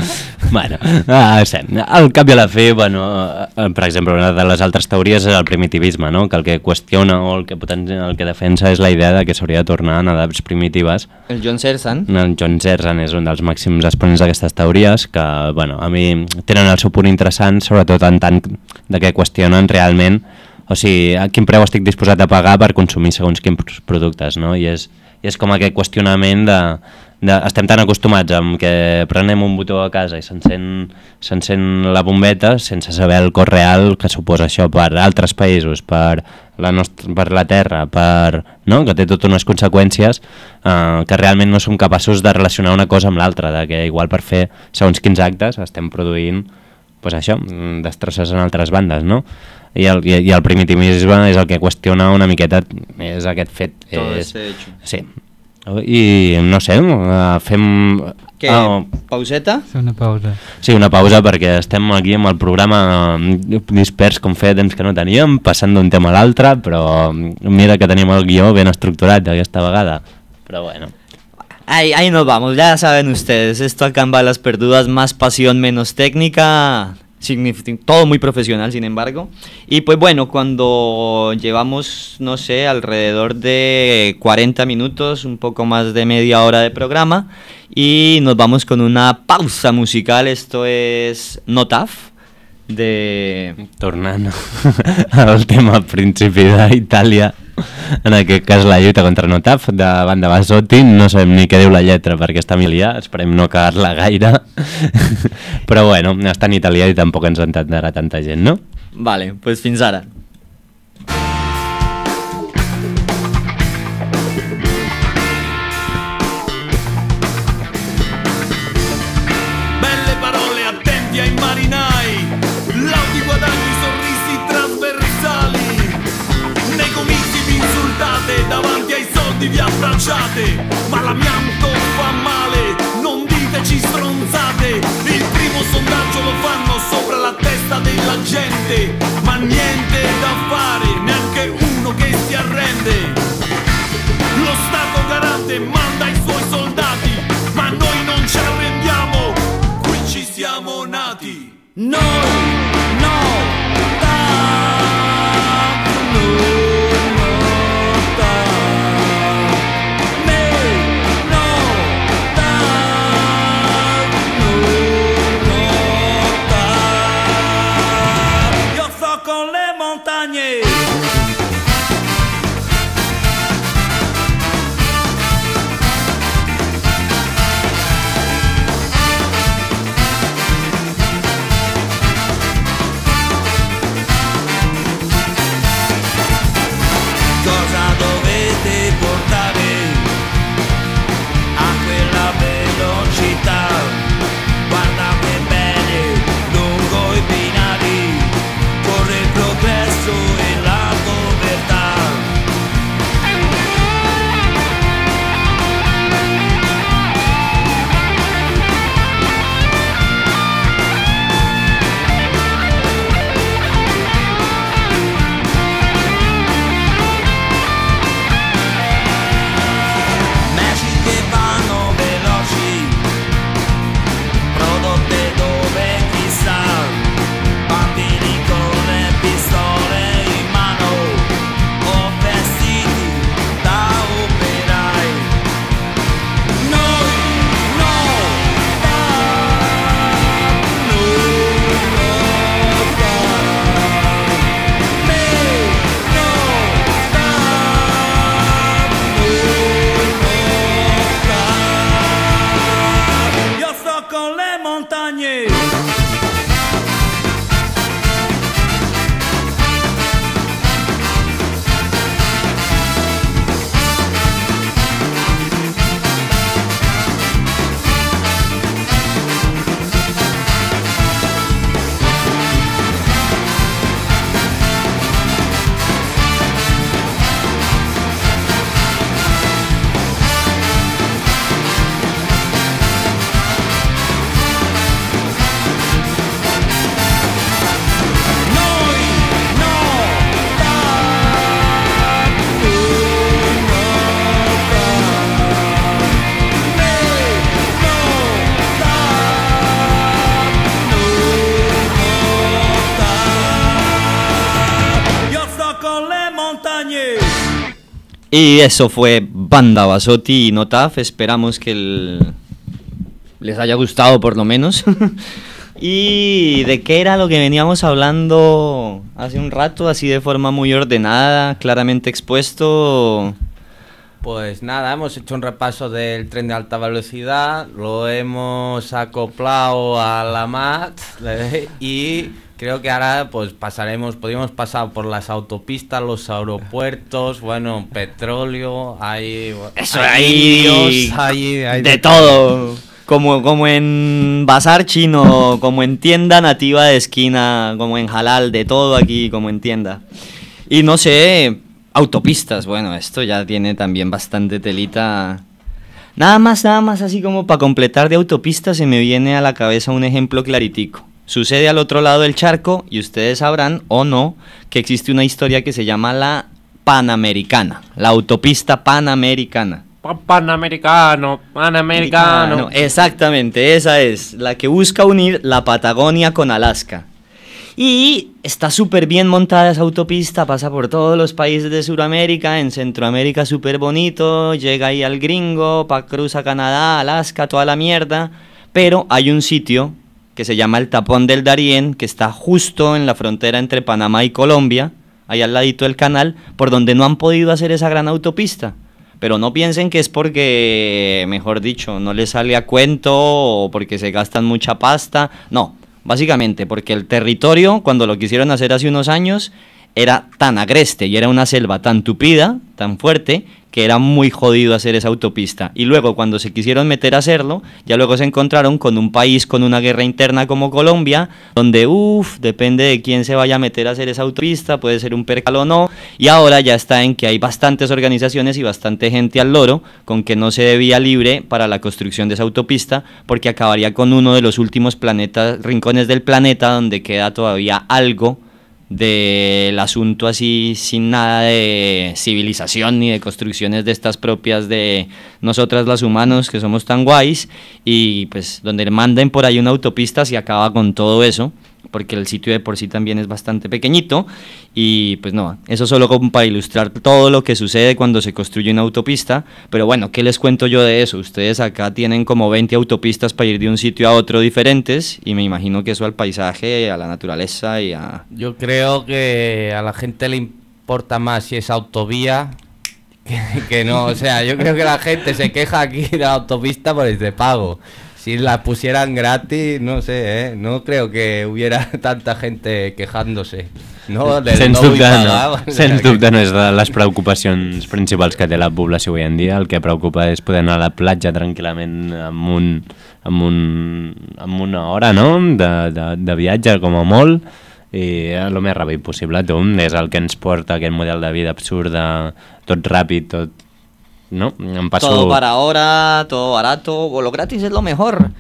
bueno, ah, sí. Al cap i a la fi, bueno, per exemple, una de les altres teories és el primitivisme, no? Que el que qüestiona o el que, poten, el que defensa és la idea de que s'hauria de tornar en edats primitives. El John Zerzan. El John Zerzan és un dels màxims exponents d'aquestes teories que, bueno, a mi tenen el seu punt interessant, sobretot en tant de que qüestionen realment, o sigui, a quin preu estic disposat a pagar per consumir segons quins productes, no? I és, i és com aquest qüestionament de, de... Estem tan acostumats amb que prenem un botó a casa i s'encén s'encén la bombeta sense saber el cost real que suposa això per altres països, per la, nostra, per la Terra, per, no? Que té totes unes conseqüències eh, que realment no som capaços de relacionar una cosa amb l'altra, de que igual per fer segons quins actes estem produint pues això, destrosses en altres bandes, no? I el, i, i el primitivisme és el que qüestiona una miqueta, és aquest fet. Todo és, ese hecho. Sí. I no sé, fem... Què? Ah, Pauseta? Fer una pausa. sí, una pausa perquè estem aquí amb el programa dispers com feia temps que no teníem, passant d'un tema a l'altre, però mira que tenim el guió ben estructurat aquesta vegada. Però bueno... Ahí, ahí nos vamos, ya saben ustedes, esto acá en Balas Perdudas, más pasión, menos técnica, todo muy profesional sin embargo. Y pues bueno, cuando llevamos, no sé, alrededor de cuarenta minutos, un poco más de media hora de programa, y nos vamos con una pausa musical, esto es Notaf, de... Tornant al tema principi d'Itàlia, en aquest cas la lluita contra Notaf de banda Basotti, no sabem ni què diu la lletra perquè està en italià, esperem no cagar-la gaire però bueno, està en italià i tampoc ens entendrà tanta gent, no? Vale, pues fins ara. Belle parole, attenti ai marinai, lauti guadagni, sorrisi trasversali, nei comizi vi insultate, davanti ai soldi vi abbracciate, ma l'amianto fa male, non diteci stronzate, il primo sondaggio lo fanno sopra la testa della gente, ma niente da fare, neanche uno che si arrende, lo Stato garante manda i suoi soldati, ma noi non ci arrendiamo, qui ci siamo nati. Noi, no, da, no, no, da, me, no, da, no, no, da. Io sto con le montagne. Cosa dovete portare a quella velocità? Guardate bene lungo i binari, corre il progresso e la povertà. Y eso fue Banda Basotti y Notaf. Esperamos que el... les haya gustado por lo menos. ¿Y de qué era lo que veníamos hablando hace un rato? Así de forma muy ordenada, claramente expuesto. Pues nada, hemos hecho un repaso del tren de alta velocidad, lo hemos acoplado a la M A T y creo que ahora pues pasaremos, podríamos pasar por las autopistas, los aeropuertos, bueno, petróleo, hay, Eso, hay, hay, indios, hay, hay de, de todo. Como, como en bazar chino, como en tienda nativa de esquina, como en halal, de todo aquí, como en tienda. Y no sé, autopistas, bueno, esto ya tiene también bastante telita. Nada más, nada más así como para completar de autopistas se me viene a la cabeza un ejemplo claritico. Sucede al otro lado del charco y ustedes sabrán, o no, que existe una historia que se llama la Panamericana, la autopista Panamericana. Panamericano, Panamericano. Exactamente, esa es, la que busca unir la Patagonia con Alaska. Y está súper bien montada esa autopista, pasa por todos los países de Sudamérica, en Centroamérica súper bonito, llega ahí al gringo, pa, cruza Canadá, Alaska, toda la mierda, pero hay un sitio que se llama el Tapón del Darién, que está justo en la frontera entre Panamá y Colombia, ahí al ladito del canal, por donde no han podido hacer esa gran autopista. Pero no piensen que es porque, mejor dicho, no les sale a cuento o porque se gastan mucha pasta, no. Básicamente porque el territorio, cuando lo quisieron hacer hace unos años, era tan agreste y era una selva tan tupida, tan fuerte, que era muy jodido hacer esa autopista. Y luego, cuando se quisieron meter a hacerlo, ya luego se encontraron con un país con una guerra interna como Colombia, donde, uff, depende de quién se vaya a meter a hacer esa autopista, puede ser un percal o no, y ahora ya está en que hay bastantes organizaciones y bastante gente al loro con que no se dé vía libre para la construcción de esa autopista, porque acabaría con uno de los últimos planetas, rincones del planeta donde queda todavía algo del asunto así, sin nada de civilización ni de construcciones de estas propias de nosotras los humanos que somos tan guays, y pues donde manden por ahí una autopista se acaba con todo eso, porque el sitio de por sí también es bastante pequeñito. Y pues no, eso solo como para ilustrar todo lo que sucede cuando se construye una autopista. Pero bueno, ¿qué les cuento yo de eso? Ustedes acá tienen como veinte autopistas para ir de un sitio a otro diferentes, y me imagino que eso al paisaje, a la naturaleza y a... Yo creo que a la gente le importa más si es autovía que, que no, o sea, yo creo que la gente se queja aquí de la autopista por el de pago. Si la pusieran gratis, no sé, ¿eh? No creo que hubiera tanta gente quejándose. No, del Sens no dubte, pagar, no. o sea Sens que... dubte no és de les preocupacions principals que té la població avui en dia. El que preocupa és poder anar a la platja tranquil·lament amb, un, amb, un, amb una hora, no?, de, de, de viatge com a molt, i el més ràpid possible. Tu, és el que ens porta aquest model de vida absurd, tot ràpid, tot... No, em paso... Todo para ahora, todo barato, o lo gratis es lo mejor.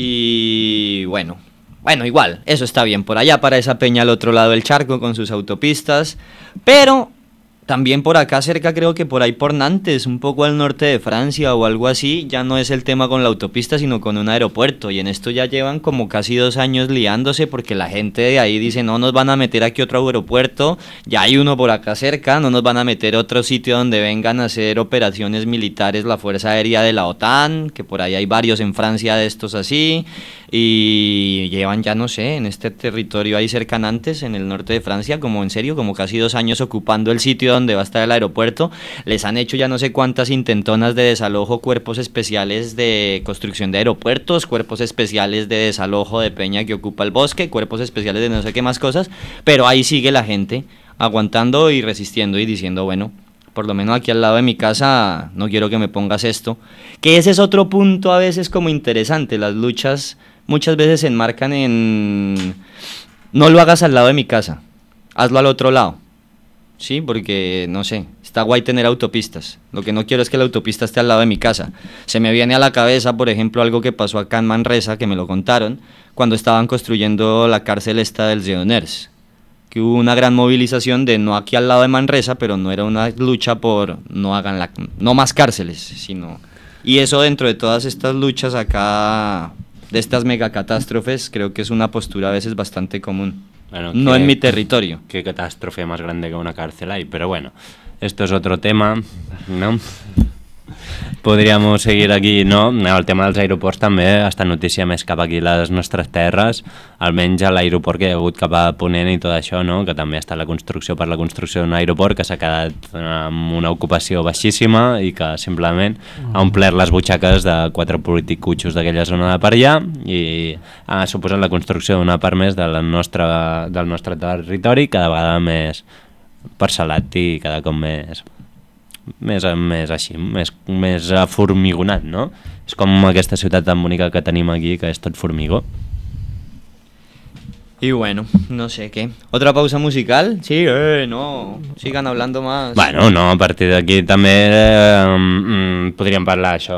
Y bueno, bueno, igual, eso está bien por allá para esa peña al otro lado del charco con sus autopistas, pero también por acá cerca, creo que por ahí por Nantes, un poco al norte de Francia o algo así, ya no es el tema con la autopista, sino con un aeropuerto, y en esto ya llevan como casi dos años liándose, porque la gente de ahí dice, no nos van a meter aquí otro aeropuerto, ya hay uno por acá cerca, no nos van a meter otro sitio donde vengan a hacer operaciones militares la Fuerza Aérea de la OTAN, que por ahí hay varios en Francia de estos así, y llevan ya, no sé, en este territorio ahí cerca Nantes, en el norte de Francia, como en serio, como casi dos años ocupando el sitio donde va a estar el aeropuerto. Les han hecho ya no sé cuántas intentonas de desalojo, cuerpos especiales de construcción de aeropuertos, cuerpos especiales de desalojo de peña que ocupa el bosque, cuerpos especiales de no sé qué más cosas, pero ahí sigue la gente aguantando y resistiendo y diciendo, bueno, por lo menos aquí al lado de mi casa no quiero que me pongas esto, que ese es otro punto a veces como interesante. Las luchas muchas veces se enmarcan en no lo hagas al lado de mi casa, hazlo al otro lado. Sí, porque, no sé, está guay tener autopistas. Lo que no quiero es que la autopista esté al lado de mi casa. Se me viene a la cabeza, por ejemplo, algo que pasó acá en Manresa, que me lo contaron, cuando estaban construyendo la cárcel esta del Lledoners, que hubo una gran movilización de no aquí al lado de Manresa, pero no era una lucha por no hagan la, no más cárceles, sino... Y eso dentro de todas estas luchas acá, de estas megacatástrofes, creo que es una postura a veces bastante común. Bueno, no que, en mi territorio. Qué catástrofe más grande que una cárcel hay, pero bueno. esto es otro tema, no? Podríem seguir aquí, no? El tema dels aeroports també ha estat notícia més cap aquí a les nostres terres, almenys a l'aeroport que hi ha hagut cap a Ponent i tot això, no? Que també ha estat la construcció per la construcció d'un aeroport que s'ha quedat amb una ocupació baixíssima i que simplement ha omplert les butxaques de quatre politicutxos d'aquella zona de per allà i ha suposat la construcció d'una part més del nostre, del nostre territori cada vegada més parcel·lat i cada cop més... Més, més així, més, més formigonat, no? És com aquesta ciutat tan bonica que tenim aquí, que és tot formigó. Y bueno, no sé qué. ¿Otra pausa musical? Sí, eh, no, sigan hablando más. Bueno, no, a partir d'aquí també eh, podríem parlar això.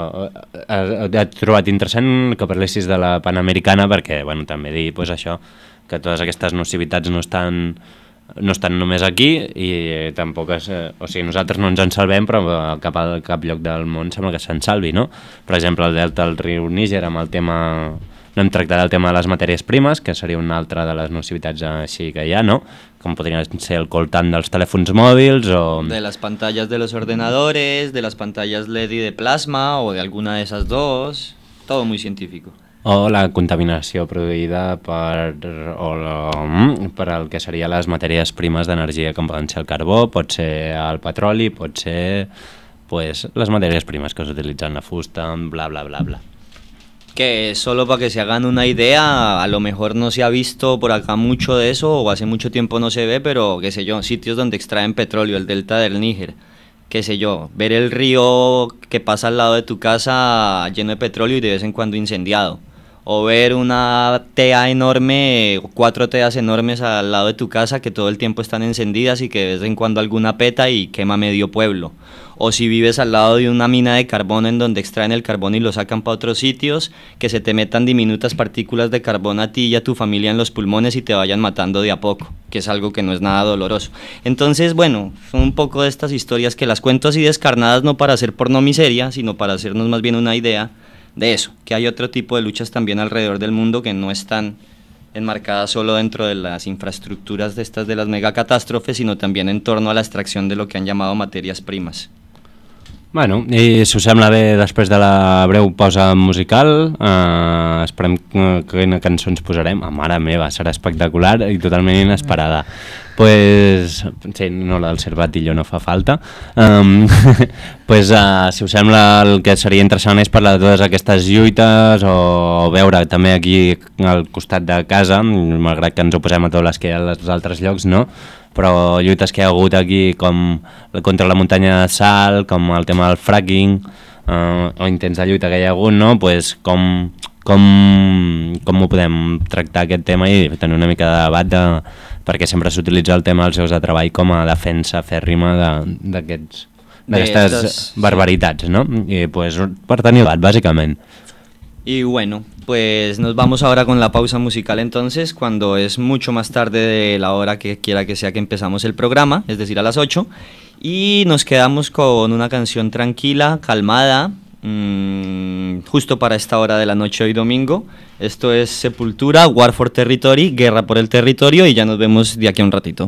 He trobat interessant que parlessis de la Panamericana perquè, bueno, també dir, pues això, que totes aquestes nocivitats no estan... no estan només aquí i tampoc és, o sigui, nosaltres no ens en salvem però a cap, a cap lloc del món sembla que se'n salvi, no? Per exemple, el delta del riu Níger amb el tema, no hem tractat el tema de les matèries primes, que seria una altra de les nocivitats així que hi ha, no? Com podrien ser el coltant dels telèfons mòbils o... De las pantallas de los ordenadores, de las pantallas L E D y de plasma o de alguna de esas dos, todo muy científico. O la contaminació produïda per, o la, per el que serien les matèries primes d'energia, com poden ser el carbó, pot ser el petroli, pot ser pues, les matèries primes que s'utilitzen, la fusta, bla, bla, bla, bla. Que solo para que se hagan una idea, a lo mejor no se ha visto por acá mucho de eso, o hace mucho tiempo no se ve, pero qué sé yo, sitios donde extraen petróleo, el delta del Níger, qué sé yo, ver el río que pasa al lado de tu casa lleno de petróleo y de vez en cuando incendiado. O ver una tea enorme, cuatro teas enormes al lado de tu casa que todo el tiempo están encendidas y que de vez en cuando alguna peta y quema medio pueblo. O si vives al lado de una mina de carbón en donde extraen el carbón y lo sacan para otros sitios, que se te metan diminutas partículas de carbón a ti y a tu familia en los pulmones y te vayan matando de a poco, que es algo que no es nada doloroso. Entonces, bueno, son un poco de estas historias que las cuento así descarnadas, no para hacer porno miseria, sino para hacernos más bien una idea de eso, que hay otro tipo de luchas también alrededor del mundo que no están enmarcadas solo dentro de las infraestructuras de estas de las megacatástrofes, sino también en torno a la extracción de lo que han llamado materias primas. Bueno, i si us sembla bé, després de la breu pausa musical, eh, esperem quina cançó ens posarem. Ah, mare meva, serà espectacular i totalment inesperada. Pues, sí, no, la del Cervatillo no fa falta. Um, pues, uh, si us sembla, el que seria interessant és parlar de totes aquestes lluites o veure també aquí al costat de casa, malgrat que ens oposem a totes les que hi ha als altres llocs, no? Però lluites que hi ha hagut aquí com contra la muntanya de sal, com el tema del fracking, eh, o intents de lluita que hi ha hagut, no? Pues com, com, com ho podem tractar aquest tema i tenir una mica de debat de, perquè sempre s'utilitza el tema dels llocs de treball com a defensa fèrrima d'aquestes D'aquestes barbaritats, no? I pues, per tenir debat, bàsicament. Y bueno, pues nos vamos ahora con la pausa musical entonces, cuando es mucho más tarde de la hora que quiera que sea que empezamos el programa, es decir a las ocho, y nos quedamos con una canción tranquila, calmada, mmm, justo para esta hora de la noche hoy domingo. Esto es Sepultura, War for Territory, Guerra por el Territorio, y ya nos vemos de aquí a un ratito.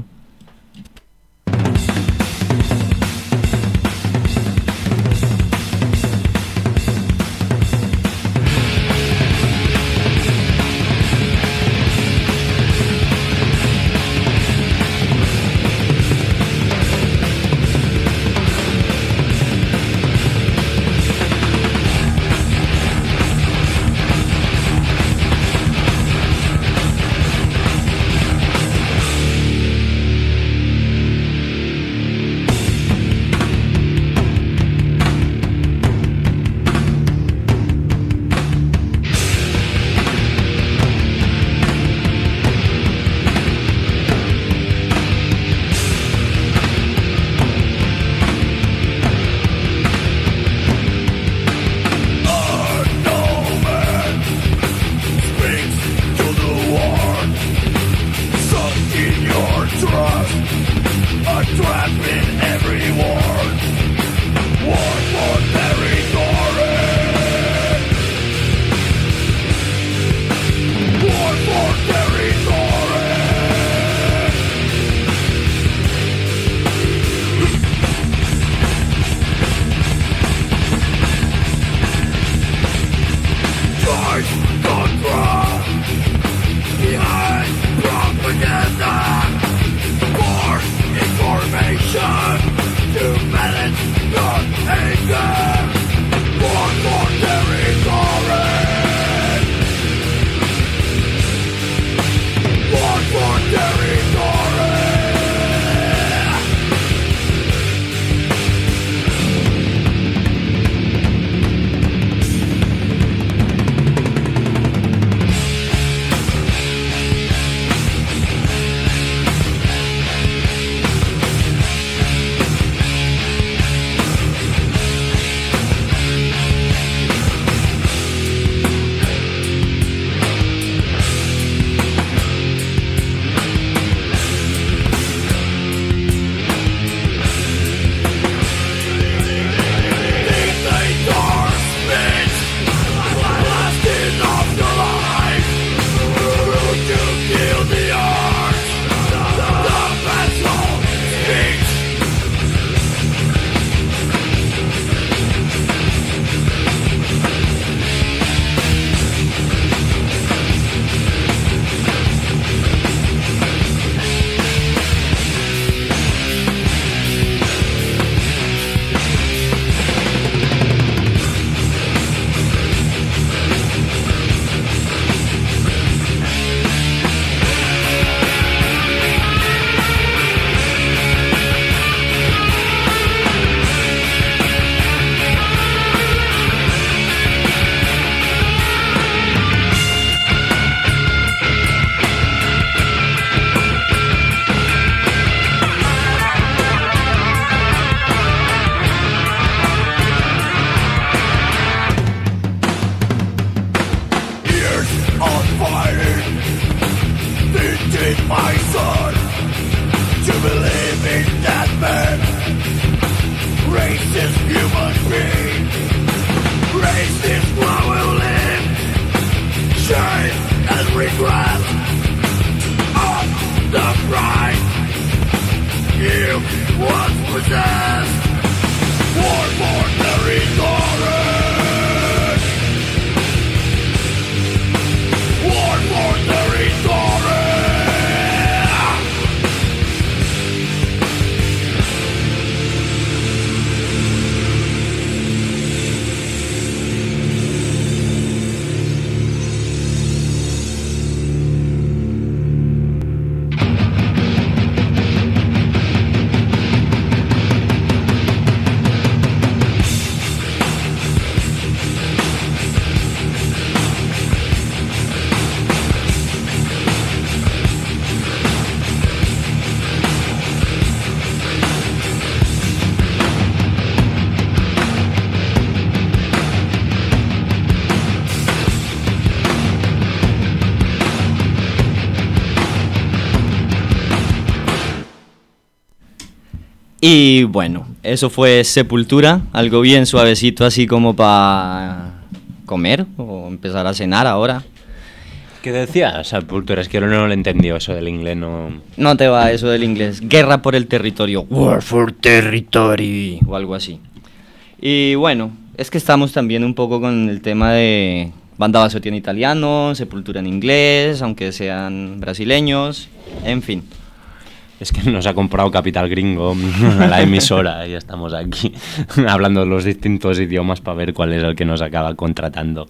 Y bueno, eso fue Sepultura, algo bien suavecito así como para comer o empezar a cenar ahora. ¿Qué decía Sepultura? Es que no lo entendió eso del inglés, no... No te va eso del inglés. Guerra por el territorio. War for territory. O algo así. Y bueno, es que estamos también un poco con el tema de Banda Basotti en italiano, Sepultura en inglés, aunque sean brasileños, en fin. Es que nos ha comprado Capital Gringo a la emisora y estamos aquí hablando los distintos idiomas para ver cuál es el que nos acaba contratando.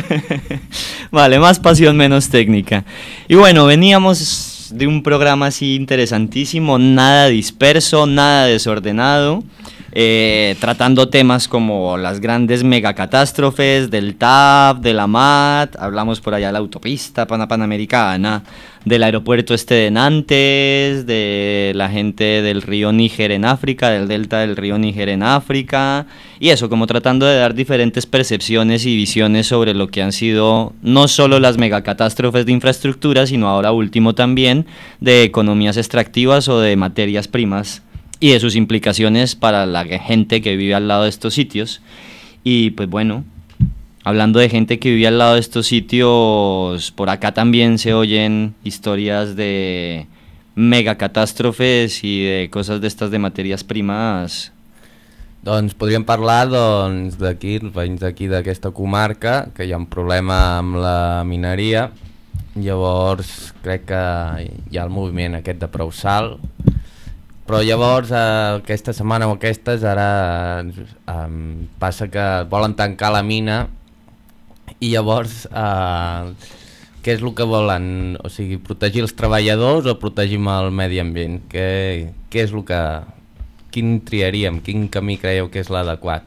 Vale, más pasión, menos técnica. Y bueno, veníamos de un programa así interesantísimo, nada disperso, nada desordenado, eh, tratando temas como las grandes megacatástrofes del T A P, de la M A T, hablamos por allá de la autopista pana panamericana, del aeropuerto este de Nantes, de la gente del río Níger en África, del delta del río Níger en África, y eso, como tratando de dar diferentes percepciones y visiones sobre lo que han sido no solo las megacatástrofes de infraestructura, sino ahora último también de economías extractivas o de materias primas y de sus implicaciones para la gente que vive al lado de estos sitios. Y pues bueno, hablando de gente que vive al lado de estos sitios, por acá también se oyen historias de megacatástrofes i de coses d'estes de matèries primes. Doncs podríem parlar doncs, d'aquí, els veïns d'aquí d'aquesta comarca, que hi ha un problema amb la mineria. Llavors crec que hi ha el moviment aquest de prou salt, però llavors eh, aquesta setmana o aquestes ara eh, passa que volen tancar la mina i llavors eh, què és el que volen? O sigui, protegir els treballadors o protegir el medi ambient? Què, què és el que... Quin triaríem? Quin camí creieu que és l'adequat?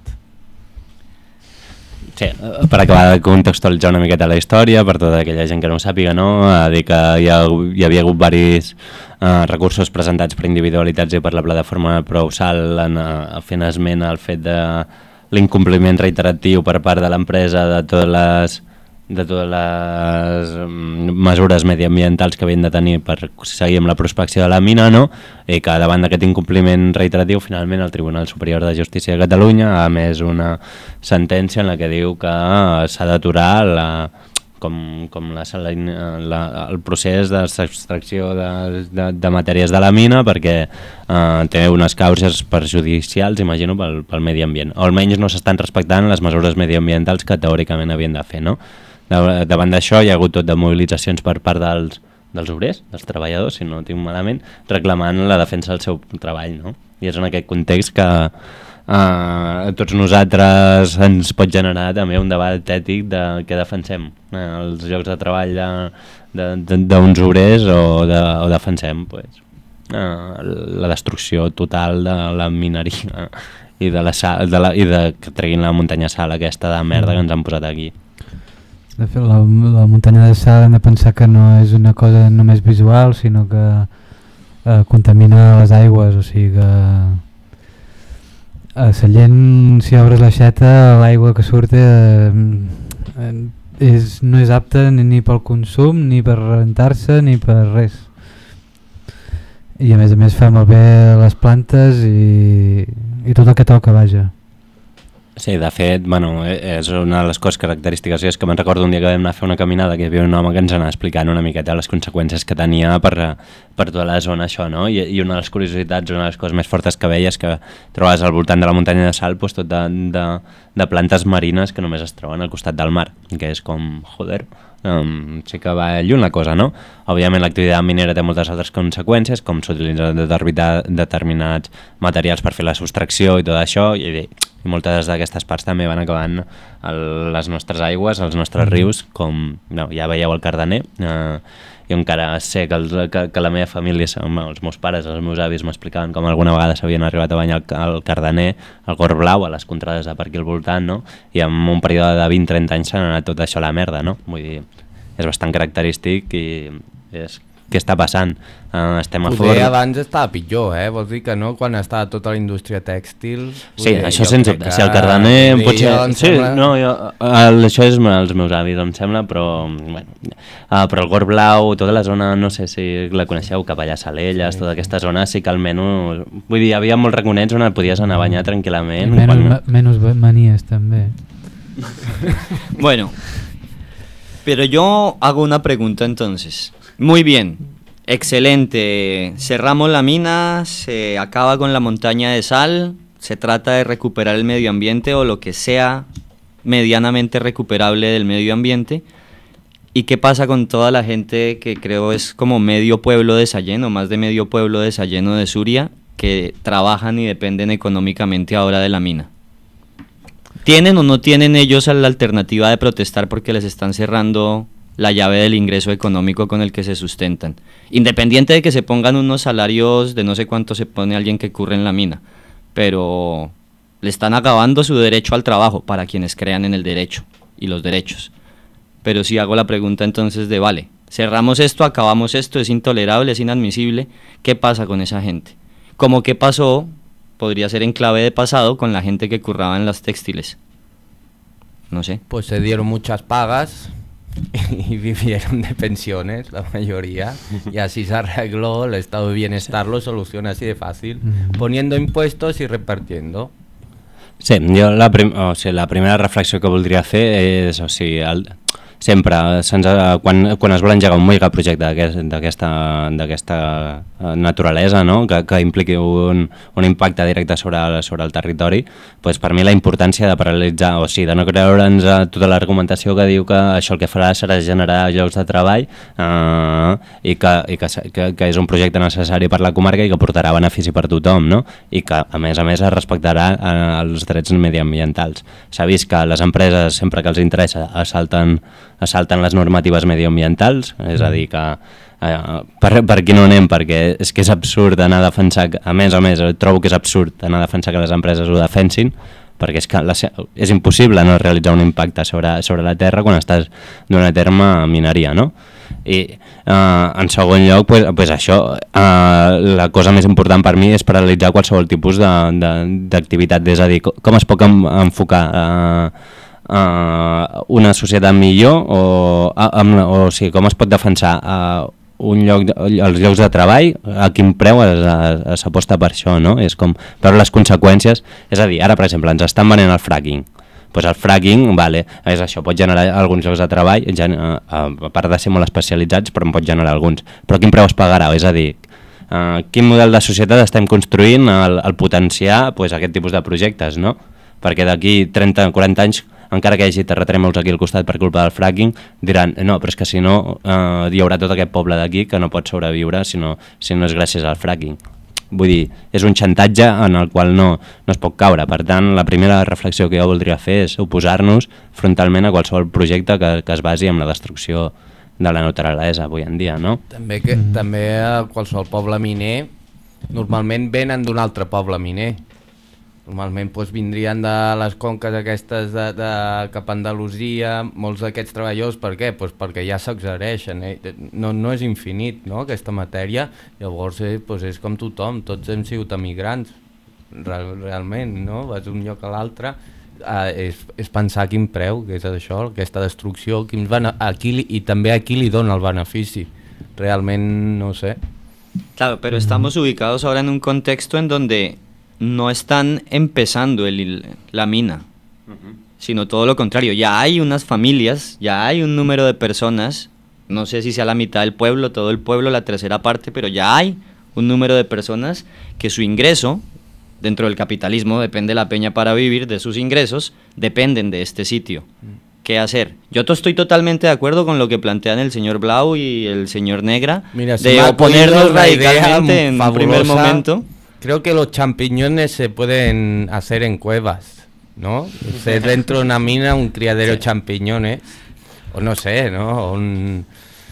Sí, per acabar de contextualitzar una miqueta la història, per tota aquella gent que no ho sàpiga, no? A dir que hi, ha, hi havia hagut diversos eh, recursos presentats per individualitats i per la plataforma Prousal en, eh, fent esment al fet de l'incompliment reiteratiu per part de l'empresa de totes les de totes les mesures mediambientals que havien de tenir per seguir amb la prospecció de la mina, no? I que davant d'aquest incompliment reiteratiu finalment el Tribunal Superior de Justícia de Catalunya ha emès una sentència en la que diu que s'ha d'aturar la, com, com la, la, el procés d'extracció de, de, de matèries de la mina perquè eh, té unes causes perjudicials, imagino, pel, pel medi ambient. O almenys no s'estan respectant les mesures mediambientals que teòricament havien de fer, no? Davant d'això hi ha hagut tot de mobilitzacions per part dels, dels obrers, dels treballadors, si no ho tinc malament, reclamant la defensa del seu treball, no? I és en aquest context que eh, tots nosaltres ens pot generar també un debat ètic de què defensem, eh, els llocs de treball d'uns de, de, obrers o, de, o defensem pues, eh, la destrucció total de la mineria i de, la sal, de, la, i de que treguin la muntanya sal aquesta de merda que ens han posat aquí. De fet, la, la muntanya de sal hem de pensar que no és una cosa només visual, sinó que eh, contamina les aigües, o sigui que a Sallent, si obres l'aixeta, l'aigua que surt eh, és, no és apta ni, ni pel consum, ni per rentar-se, ni per res. I a més a més fa malbé les plantes i, i tot el que toca, vaja. Sí, de fet, bueno, és una de les coses característiques, és que me'n recordo un dia que vam anar a fer una caminada que hi havia un home que ens anava explicant una miqueta les conseqüències que tenia per, per tota la zona això, no? I, i una de les curiositats, una de les coses més fortes que veies que trobaves al voltant de la muntanya de Salt pues, tot de, de, de plantes marines que només es troben al costat del mar, que és com, joder, um, sí que va lluny la cosa, no? Òbviament l'activitat minera té moltes altres conseqüències, com s'utilitzen determinats materials per fer la sostracció i tot això, i i moltes d'aquestes parts també van acabant a les nostres aigües, als nostres rius, com no, ja veieu el Cardener, eh, i encara sé que, el, que, que la meva família, els meus pares, els meus avis m'explicaven com alguna vegada s'havien arribat a banyar el, el Cardener, el Gorg Blau, a les contrades de per aquí al voltant, no? I en un període de vint trenta anys s'ha anat tot això a la merda, no? Vull dir, és bastant característic i és què està passant. Uh, estem a favor... Poder abans estava pitjor, eh? Vols dir que no? Quan estava tota la indústria tèxtil... Sí, poder, això sense dubte. Si el Cardener potser... Sí, sembla... no, jo, el, això és els meus avis, em sembla, però... Bueno, uh, però el Gorg Blau, tota la zona, no sé si la coneixeu, cap allà a Salelles, sí, tota aquesta zona, sí que almenys... Vull dir, hi havia molts raconets on et podies anar a banyar tranquil·lament. Menos, quan... menos manies, també. Bueno, pero yo hago una pregunta entonces. Muy bien, excelente. Cerramos la mina, se acaba con la montaña de sal, se trata de recuperar el medio ambiente o lo que sea medianamente recuperable del medio ambiente. ¿Y qué pasa con toda la gente que creo es como medio pueblo de Sallén o más de medio pueblo de Sallén o de Suria que trabajan y dependen económicamente ahora de la mina? ¿Tienen o no tienen ellos la alternativa de protestar porque les están cerrando la llave del ingreso económico con el que se sustentan? Independiente de que se pongan unos salarios de no sé cuánto se pone alguien que curre en la mina, pero le están acabando su derecho al trabajo para quienes crean en el derecho y los derechos. Pero si hago la pregunta entonces de, vale, cerramos esto, acabamos esto, es intolerable, es inadmisible, ¿qué pasa con esa gente? Como qué pasó, podría ser en clave de pasado, con la gente que curraba en las textiles. No sé. Pues se dieron muchas pagas y vivieron de pensiones, la mayoría, y así se arregló el estado de bienestar, lo soluciona así de fácil, poniendo impuestos y repartiendo. Sí, jo la, prim o sigui, la primera reflexió que voldria fer és, o sigui, el, sempre, se'ns, quan, quan es vol engegar un megaprojecte d'aquesta naturalesa, no? que, que impliqui un, un impacte directe sobre, sobre el territori, doncs per mi la importància de paralitzar, o sigui, de no creure'ns tota l'argumentació que diu que això el que farà serà generar llocs de treball eh, i, que, i que, que, que és un projecte necessari per la comarca i que portarà benefici per tothom, no? I que a més a més es respectarà eh, els drets mediambientals. S'ha vist que les empreses, sempre que els interessa, assalten assalten les normatives mediambientals, és a dir que eh, per, per aquí no anem, perquè és que és absurd anar a defensar, a més a més trobo que és absurd anar a defensar que les empreses ho defensin, perquè és que la, és impossible no realitzar un impacte sobre, sobre la terra quan estàs donant a terme mineria, no? I eh, en segon lloc, pues, pues això, eh, la cosa més important per mi és paralitzar qualsevol tipus d'activitat, és a dir, com es pot enfocar eh, Uh, una societat millor o, uh, o, o sigui, com es pot defensar uh, un lloc de, els llocs de treball, a quin preu s'aposta per això, no? És com veure les conseqüències, és a dir, ara per exemple ens estan venent el fracking, pues el fracking, vale, és això, pot generar alguns llocs de treball, gen, uh, a part de ser molt especialitzats, però en pot generar alguns, però a quin preu es pagarà? És a dir, uh, quin model de societat estem construint al, al potenciar pues, aquest tipus de projectes, no? Perquè d'aquí trenta o quaranta anys, encara que hi hagi terratrèmols aquí al costat per culpa del fracking, diran, no, però és que si no eh, hi haurà tot aquest poble d'aquí que no pot sobreviure si no, si no és gràcies al fracking. Vull dir, és un xantatge en el qual no, no es pot caure. Per tant, la primera reflexió que jo voldria fer és oposar-nos frontalment a qualsevol projecte que, que es basi en la destrucció de la naturalesa avui en dia, no? També, que, mm. també qualsevol poble miner normalment venen d'un altre poble miner. Normalment doncs, vindrien de les conques aquestes de, de cap a Andalusia, molts d'aquests treballadors, per què? Pues perquè ja s'exereixen, eh? no, no és infinit, no? Aquesta matèria, llavors eh, pues és com tothom, tots hem sigut emigrants, real, realment, no? Vas d'un lloc a l'altre, eh, és, és pensar quin preu, que és això, aquesta destrucció, quins van, a qui li, i també a qui li dona el benefici, realment no sé. Claro, pero estamos ubicados ahora en un contexto en donde no están empezando el, la mina, uh-huh. sino todo lo contrario. Ya hay unas familias, ya hay un número de personas, no sé si sea la mitad del pueblo, todo el pueblo, la tercera parte, pero ya hay un número de personas que su ingreso, dentro del capitalismo, depende la peña para vivir, de sus ingresos, dependen de este sitio. ¿Qué hacer? Yo to- estoy totalmente de acuerdo con lo que plantean el señor Blau y el señor Negra, Mira, se de me ha oponernos ocurrido una idea radicalmente en un fabulosa. primer momento. Creo que los champiñones se pueden hacer en cuevas, ¿no? Ser dentro de una mina un criadero de champiñones, o no sé, ¿no? O un,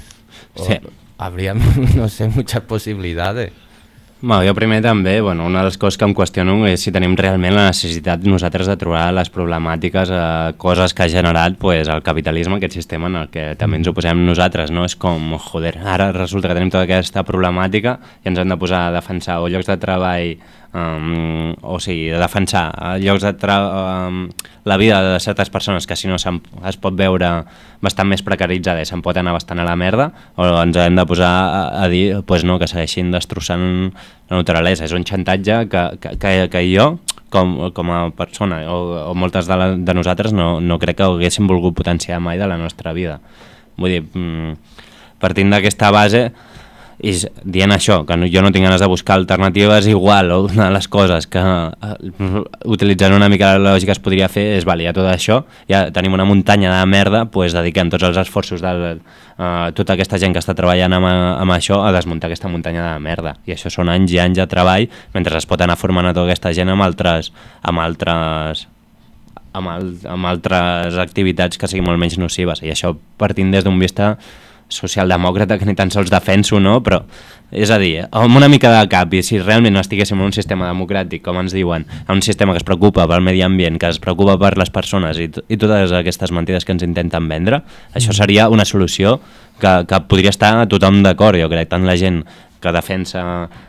o Sí. Habría, no sé, muchas posibilidades. Bueno, jo primer també, bueno, una de les coses que em qüestiono és si tenim realment la necessitat nosaltres de trobar les problemàtiques, eh, coses que ha generat pues, el capitalisme, aquest sistema en el que també ens oposem nosaltres, no? És com, joder, ara resulta que tenim tota aquesta problemàtica i ens hem de posar a defensar o llocs de treball, um, o sigui, de defensar llocs de treball, um, la vida de certes persones que si no es pot veure bastant més precaritzada i se'n pot anar bastant a la merda, o ens hem de posar a, a dir pues no, que segueixin destrossant la naturalesa. És un xantatge que, que, que, que jo, com, com a persona, o, o moltes de, la, de nosaltres, no, no crec que ho haguéssim volgut potenciar mai de la nostra vida. Vull dir, partint d'aquesta base, i dient això, que no, jo no tinc ganes de buscar alternatives, igual, o una de les coses que uh, utilitzant una mica la lògica es podria fer és, vale, ja tot això, ja tenim una muntanya de merda, pues dediquem tots els esforços de uh, tota aquesta gent que està treballant amb, amb això a desmuntar aquesta muntanya de merda, i això són anys i anys de treball, mentre es pot anar formant a tota aquesta gent amb altres amb altres amb, el, amb altres activitats que siguin molt menys nocives, i això partint des d'un vista socialdemòcrata que ni tan sols defenso, no? Però, és a dir, amb una mica de cap, i si realment no estiguéssim en un sistema democràtic, com ens diuen, en un sistema que es preocupa pel medi ambient, que es preocupa per les persones i, i totes aquestes mentides que ens intenten vendre, això seria una solució que, que podria estar a tothom d'acord, jo crec, tant la gent que defensa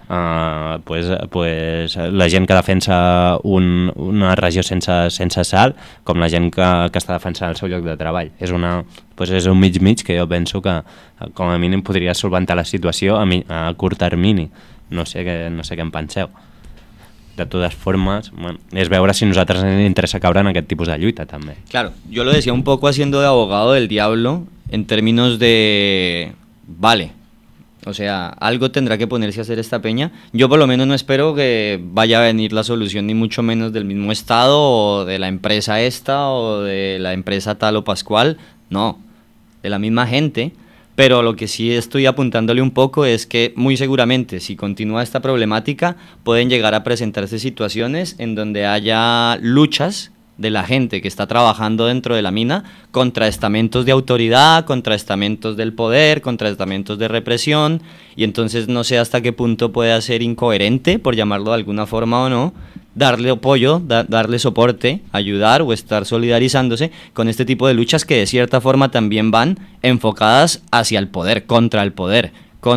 uh, pues, pues, la gent que defensa un, una regió sense, sense sal, com la gent que, que està defensant el seu lloc de treball. És, una, pues, és un mig-mig que jo penso que com a mínim podria solventar la situació a, mi, a curt termini. No sé, què, no sé què en penseu. De totes formes, bueno, és veure si a nosaltres ens interessa caure en aquest tipus de lluita també. Claro, yo lo decía un poco haciendo de abogado del diablo en términos de... Vale, o sea, algo tendrá que ponerse a hacer esta peña. Yo por lo menos no espero que vaya a venir la solución ni mucho menos del mismo estado o de la empresa esta o de la empresa tal o pascual, no, de la misma gente. Pero lo que sí estoy apuntándole un poco es que muy seguramente si continúa esta problemática pueden llegar a presentarse situaciones en donde haya luchas de la gente que está trabajando dentro de la mina contra estamentos de autoridad, contra estamentos del poder, contra estamentos de represión, y entonces no sé hasta qué punto puede ser incoherente, por llamarlo de alguna forma o no, darle apoyo, da, darle soporte, ayudar o estar solidarizándose con este tipo de luchas que de cierta forma también van enfocadas hacia el poder, contra el poder,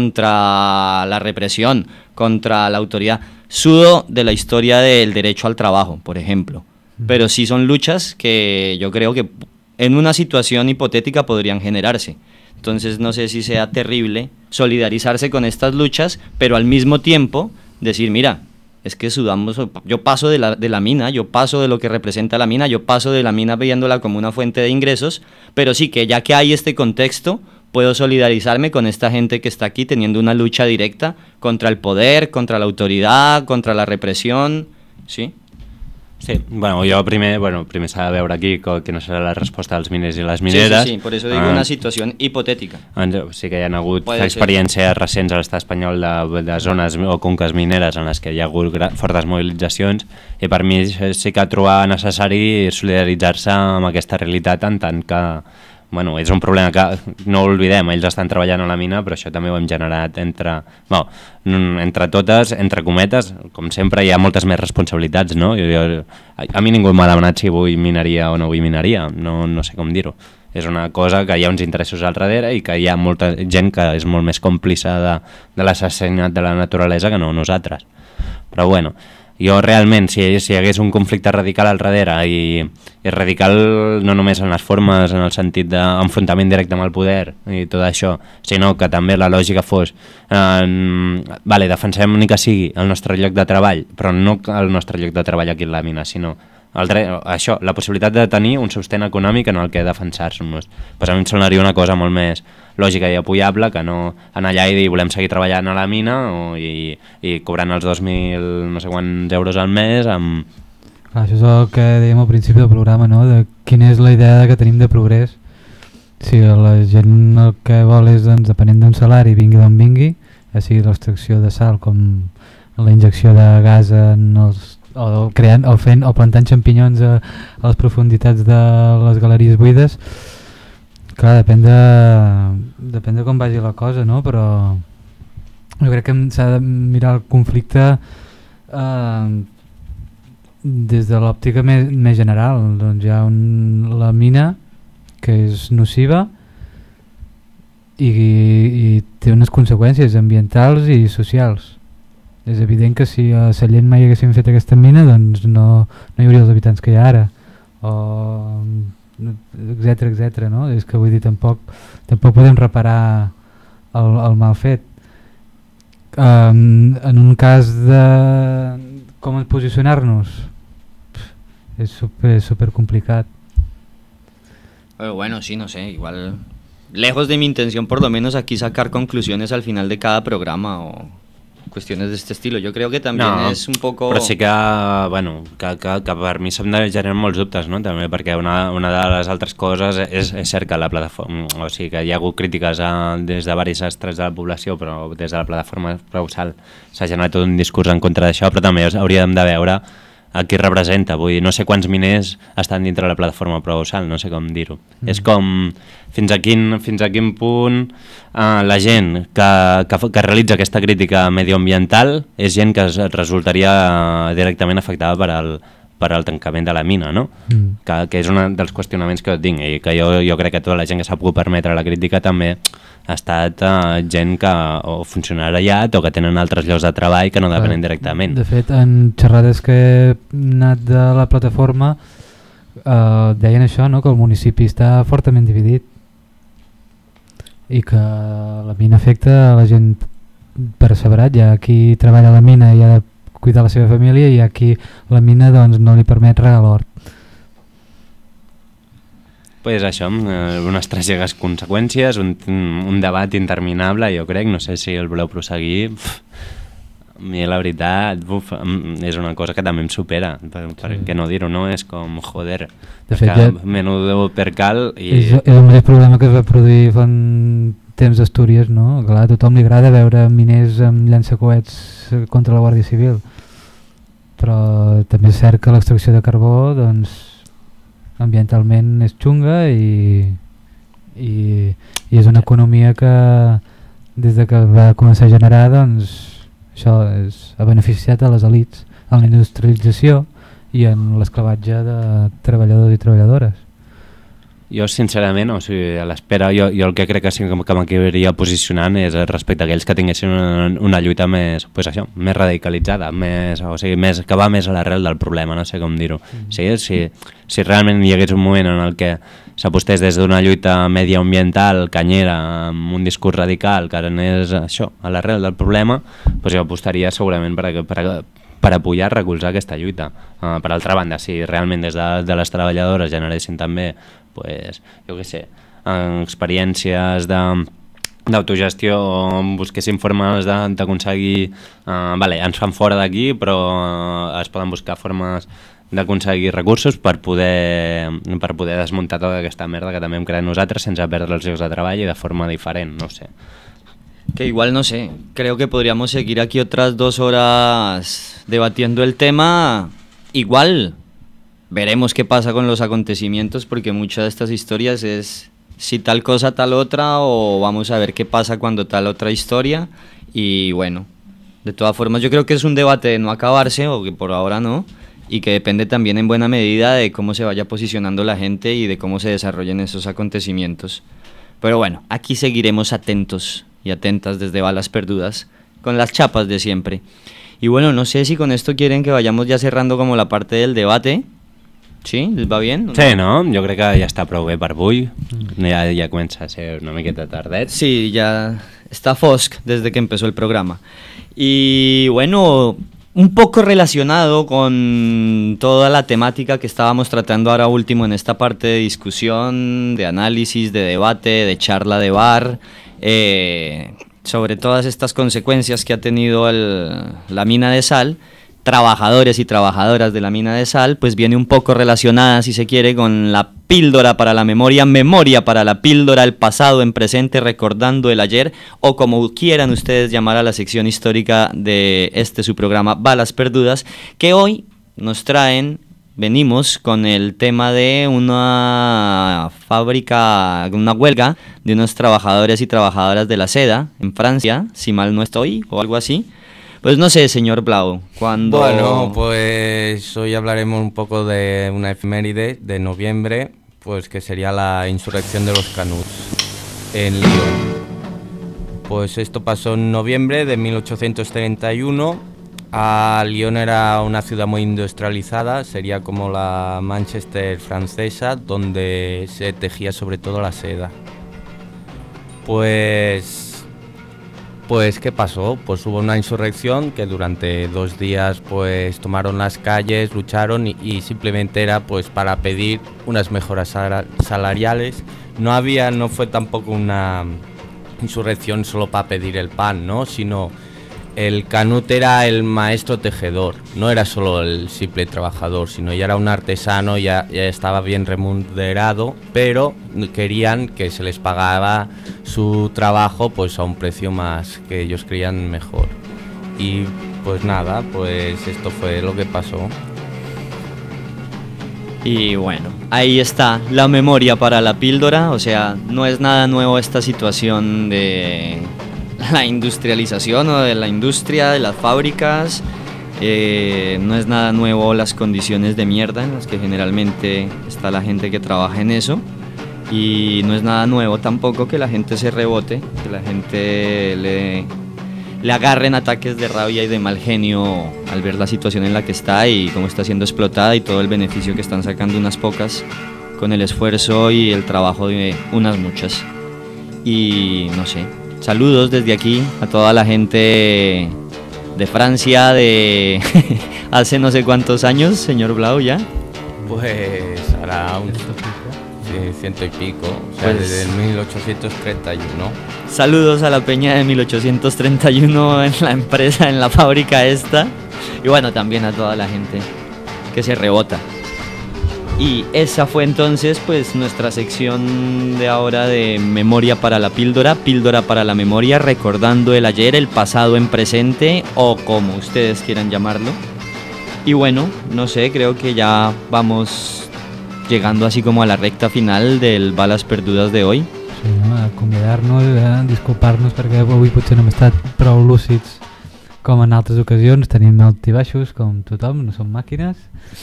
contra la represión, contra la autoridad. Sudo de la historia del derecho al trabajo, por ejemplo. Pero sí son luchas que yo creo que en una situación hipotética podrían generarse. Entonces no sé si sea terrible solidarizarse con estas luchas, pero al mismo tiempo decir, mira, es que sudamos, yo paso de la, de la mina, yo paso de lo que representa la mina, yo paso de la mina viéndola como una fuente de ingresos, pero sí que ya que hay este contexto, puedo solidarizarme con esta gente que está aquí teniendo una lucha directa contra el poder, contra la autoridad, contra la represión, ¿sí? Sí, bueno, jo primer, bueno, primer s'ha de veure aquí que no serà la resposta dels miners i les mineres. Sí, sí, sí, por eso digo uh, una situació hipotètica. Sí que hi ha hagut Puede experiències ser. recents a l'estat espanyol de, de zones o conques mineres en les que hi ha hagut fortes mobilitzacions, i per mi sí que trobar necessari solidaritzar-se amb aquesta realitat en tant que, bueno, és un problema que no ho oblidem, ells estan treballant a la mina, però això també ho hem generat entre, bueno, entre totes, entre cometes, com sempre hi ha moltes més responsabilitats, no? Jo, jo, a mi ningú m'ha demanat si vull mineria o no vull mineria, no, no sé com dir-ho. És una cosa que hi ha uns interessos al darrere i que hi ha molta gent que és molt més còmplice de, de l'assassinat de la naturalesa que no nosaltres. Però bueno, jo realment, si, si hi hagués un conflicte radical al darrere, i, i radical no només en les formes, en el sentit d'enfrontament directe amb el poder i tot això, sinó que també la lògica fos eh, vale, defensem ni que sigui el nostre lloc de treball, però no el nostre lloc de treball aquí en la mina, sinó el dret, això, la possibilitat de tenir un sostén econòmic en el que defensar-nos. Pues a mi em semblaria una cosa molt més lògica i apoyable que no anar allà i dir volem seguir treballant a la mina o, i, i cobrant els dos mil no sé quants euros al mes amb... Clar, això és el que dèiem al principi del programa, no? De quina és la idea que tenim de progrés. Si la gent el que vol és, doncs, depenent d'un salari, vingui d'on vingui, ja sigui l'extracció de sal com la injecció de gas en els o creant o fent o plantant xampinyons a, a les profunditats de les galeries buides. Clar, depèn de depèn de com vagi la cosa, no? Però jo crec que s'ha de mirar el conflicte eh, des de l'òptica més, més general. Doncs hi ha un, la mina que és nociva i, i té unes conseqüències ambientals i socials. És evident que si a Sallent mai haguéssim fet aquesta mina, doncs no, no hi hauria els habitants que hi ha ara, o etcètera, etcètera, no? És que vull dir, tampoc, tampoc podem reparar el, el mal fet. Um, en un cas de com posicionar-nos, és super, super complicat. Pero bueno, sí, no sé, igual... Lejos de mi intención por lo menos aquí sacar conclusiones al final de cada programa o... cuestiones de este estilo, yo creo que también no, es un poco... Però sí que, bueno, que, que, que per mi se'm generen molts dubtes, no? També perquè una, una de les altres coses és, és cert que la plataforma, o sigui que hi ha hagut crítiques a, des de diversos estrats de la població, però des de la plataforma Prousal s'ha generat tot un discurs en contra d'això, però també hauríem de veure a qui representa, vull dir, no sé quants miners estan dintre la plataforma Prousal, no sé com dir-ho. Mm. És com fins a quin, fins a quin punt uh, la gent que, que, que realitza aquesta crítica medioambiental és gent que es resultaria directament afectada per al, per al tancament de la mina, no? Mm. Que, que és un dels qüestionaments que tinc i que jo, jo crec que tota la gent que s'ha pogut permetre la crítica també ha estat uh, gent que o funcionariat o que tenen altres llocs de treball que no depenen directament. De fet, en xerrades que he anat de la plataforma eh, deien això, no? Que el municipi està fortament dividit i que la mina afecta a la gent per separat. Hi ha qui treballa a la mina i ha de cuidar la seva família i hi ha qui la mina doncs, no li permet regar l'hort. Pues això, unes tràgiques conseqüències, un, un debat interminable, jo crec, no sé si el voleu proseguir. A mi la veritat buf, és una cosa que també em supera, per, sí. per què no dir-ho, no? És com, joder, de fet, ja, menudo percal. I... És, és el mateix problema que es va produir fa temps d'Astúries, no? Clar, a tothom li agrada veure miners amb llançacoets contra la Guàrdia Civil, però també és cert que l'extracció de carbó, doncs, ambientalment és xunga i, i, i és una economia que des de que va començar a generar, doncs, això és, ha beneficiat a les elites en la industrialització i en l'esclavatge de treballadors i treballadores. Jo sincerament, o sigui, a l'espera, jo, jo el que crec que sí que m'acabaria posicionant és respecte a aquells que tinguessin una, una lluita més, pues això, més radicalitzada, més, o sigui, més, que va més a l'arrel del problema, no sé com dir-ho. Mm. Sí, si, si realment hi hagués un moment en el que s'apostés des d'una lluita mediambiental, canyera, amb un discurs radical que anés això, a l'arrel del problema, pues jo apostaria segurament per, per, per apoyar, recolzar aquesta lluita. Uh, per altra banda, si realment des de, de les treballadores generessin també pues, jo què sé, experiències de d'autogestió, busquessin formes d'aconseguir, uh, vale, ens fan fora d'aquí, però uh, es poden buscar formes d'aconseguir recursos per poder, per poder desmuntar tota aquesta merda que també hem creat nosaltres sense perdre els llocs de treball i de forma diferent, no sé. Que igual, no sé, creo que podríamos seguir aquí otras dos horas debatiendo el tema. Igual veremos qué pasa con los acontecimientos, porque muchas de estas historias es si tal cosa, tal otra, o vamos a ver qué pasa cuando tal otra historia. Y bueno, de todas formas yo creo que es un debate de no acabarse, o que por ahora no, y que depende también en buena medida de cómo se vaya posicionando la gente y de cómo se desarrollen esos acontecimientos. Pero bueno, aquí seguiremos atentos y atentas desde Balas Perdudas, con las chapas de siempre. Y bueno, no sé si con esto quieren que vayamos ya cerrando como la parte del debate. ¿Sí? ¿Les va bien? ¿No? Sí, no? Jo crec que ja està prou bé per avui. Ja, ja comença a ser una miqueta tardet. Sí, ya está fosc desde que empezó el programa. Y bueno, un poco relacionado con toda la temática que estábamos tratando ahora último en esta parte de discusión, de análisis, de debate, de charla de bar, eh, sobre todas estas consecuencias que ha tenido el, la mina de sal, trabajadores y trabajadoras de la mina de sal, pues viene un poco relacionada, si se quiere, con la píldora para la memoria, memoria para la píldora, el pasado en presente, recordando el ayer, o como quieran ustedes llamar a la sección histórica de este su programa Balas Perdudas, que hoy nos traen, venimos con el tema de una fábrica, una huelga de unos trabajadores y trabajadoras de la seda en Francia, si mal no estoy, o algo así. Pues no sé, señor Blau, cuando... Bueno, pues hoy hablaremos un poco de una efeméride de noviembre, pues que sería la insurrección de los Canuts en Lyon. Pues esto pasó en noviembre de mil ochocientos treinta y uno. A Lyon era una ciudad muy industrializada, sería como la Manchester francesa, donde se tejía sobre todo la seda. Pues... Pues, ¿qué pasó? Pues hubo una insurrección que durante dos días pues tomaron las calles, lucharon y, y simplemente era pues para pedir unas mejoras sal- salariales. No había, no fue tampoco una insurrección solo para pedir el pan, ¿no? Sino el Canut era el maestro tejedor, no era solo el simple trabajador, sino ya era un artesano, ya, ya estaba bien remunerado, pero querían que se les pagaba su trabajo pues a un precio más que ellos creían mejor. Y pues nada, pues esto fue lo que pasó. Y bueno, ahí está la memoria para la píldora, o sea, no es nada nuevo esta situación de la industrialización o de la industria, de las fábricas, eh, no es nada nuevo las condiciones de mierda en las que generalmente está la gente que trabaja en eso, y no es nada nuevo tampoco que la gente se rebote, que la gente le, le agarren ataques de rabia y de mal genio al ver la situación en la que está y cómo está siendo explotada y todo el beneficio que están sacando unas pocas con el esfuerzo y el trabajo de unas muchas. Y no sé, saludos desde aquí a toda la gente de Francia de hace no sé cuántos años, señor Blau, ya. Pues hará un sí, ciento y pico, o sea, Pues- desde el mil ochocientos treinta y uno. Saludos a la peña de mil ochocientos treinta y uno en la empresa, en la fábrica esta. Y bueno, también a toda la gente que se rebota. Y esa fue entonces pues nuestra sección de ahora de memoria para la píldora, píldora para la memoria, recordando el ayer, el pasado en presente o como ustedes quieran llamarlo. Y bueno, no sé, creo que ya vamos llegando así como a la recta final del Balas Perdudes de hoy. Sí, no? Acomiadar-nos, eh? disculpar-nos perquè avui potser no hem estat prou lúcids com en altres ocasions, tenim alts i baixos com tothom, no som màquines.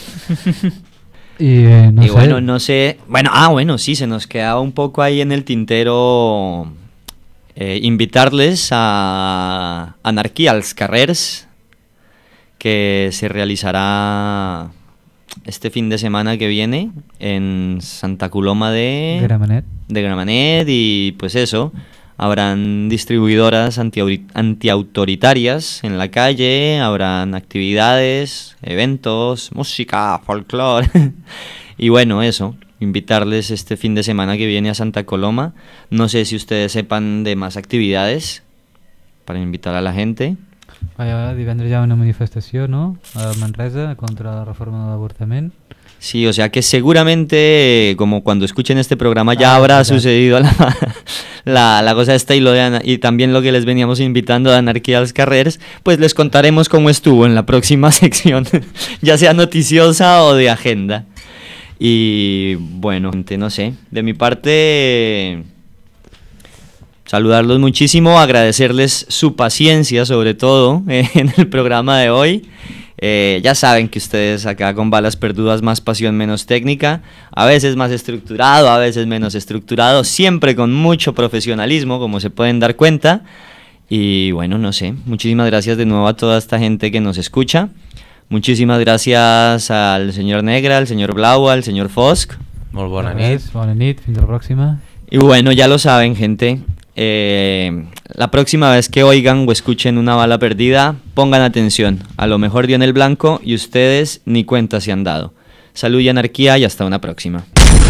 Y eh, no y sé. bueno, no sé, bueno, ah, bueno, sí, se nos quedaba un poco ahí en el tintero eh, invitarles a Anarquía als Carrers, que se realizará este fin de semana que viene en Santa Coloma de Gramenet. de Gramenet, y pues eso, habrán distribuidoras anti- antiautoritarias en la calle, habrán actividades, eventos, música, folclore. Y bueno, eso, invitarles este fin de semana que viene a Santa Coloma. No sé si ustedes sepan de más actividades para invitar a la gente. Vaya, divendres hi ha una manifestació, no?, a Manresa contra la reforma de l'avortament. Sí, o sea que seguramente, como cuando escuchen este programa, ya Ah, habrá ya. sucedido la, la, la cosa esta y, lo de ana- y también lo que les veníamos invitando a Anarquía als Carrers, pues les contaremos cómo estuvo en la próxima sección, ya sea noticiosa o de agenda. Y bueno, gente, no sé, de mi parte, saludarlos muchísimo, agradecerles su paciencia sobre todo eh, en el programa de hoy. Eh, ya saben que ustedes acá con Balas Perdudas, más pasión, menos técnica, a veces más estructurado, a veces menos estructurado, siempre con mucho profesionalismo, como se pueden dar cuenta. Y bueno, no sé, muchísimas gracias de nuevo a toda esta gente que nos escucha. Muchísimas gracias al señor Negra, al señor Blau, al señor Fosc. Molt bona nit. Res, bona nit, fins a la pròxima. Y bueno, ya lo saben, gente. Eh, la próxima vez que oigan o escuchen una bala perdida, pongan atención. A lo mejor dio en el blanco y ustedes ni cuenta se han dado. Salud y anarquía y hasta una próxima.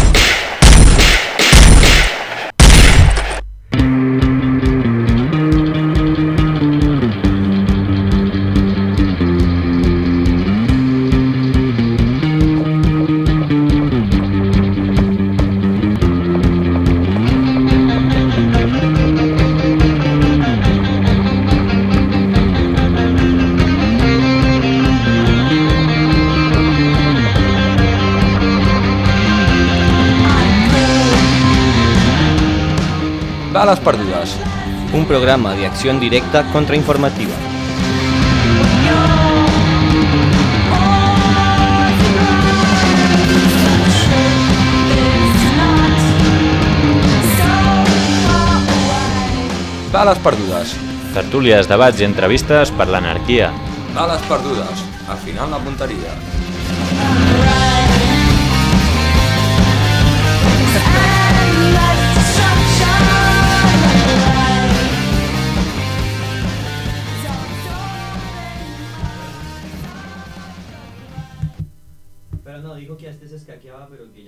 Balas perdudes. Un programa de acción directa contrainformativa. Bales perdudes. Tertúlies, debats i entrevistes per l'anarquia. Bales perdudes. Al final la punteria. Pero no, dijo que antes escaqueaba, pero que ya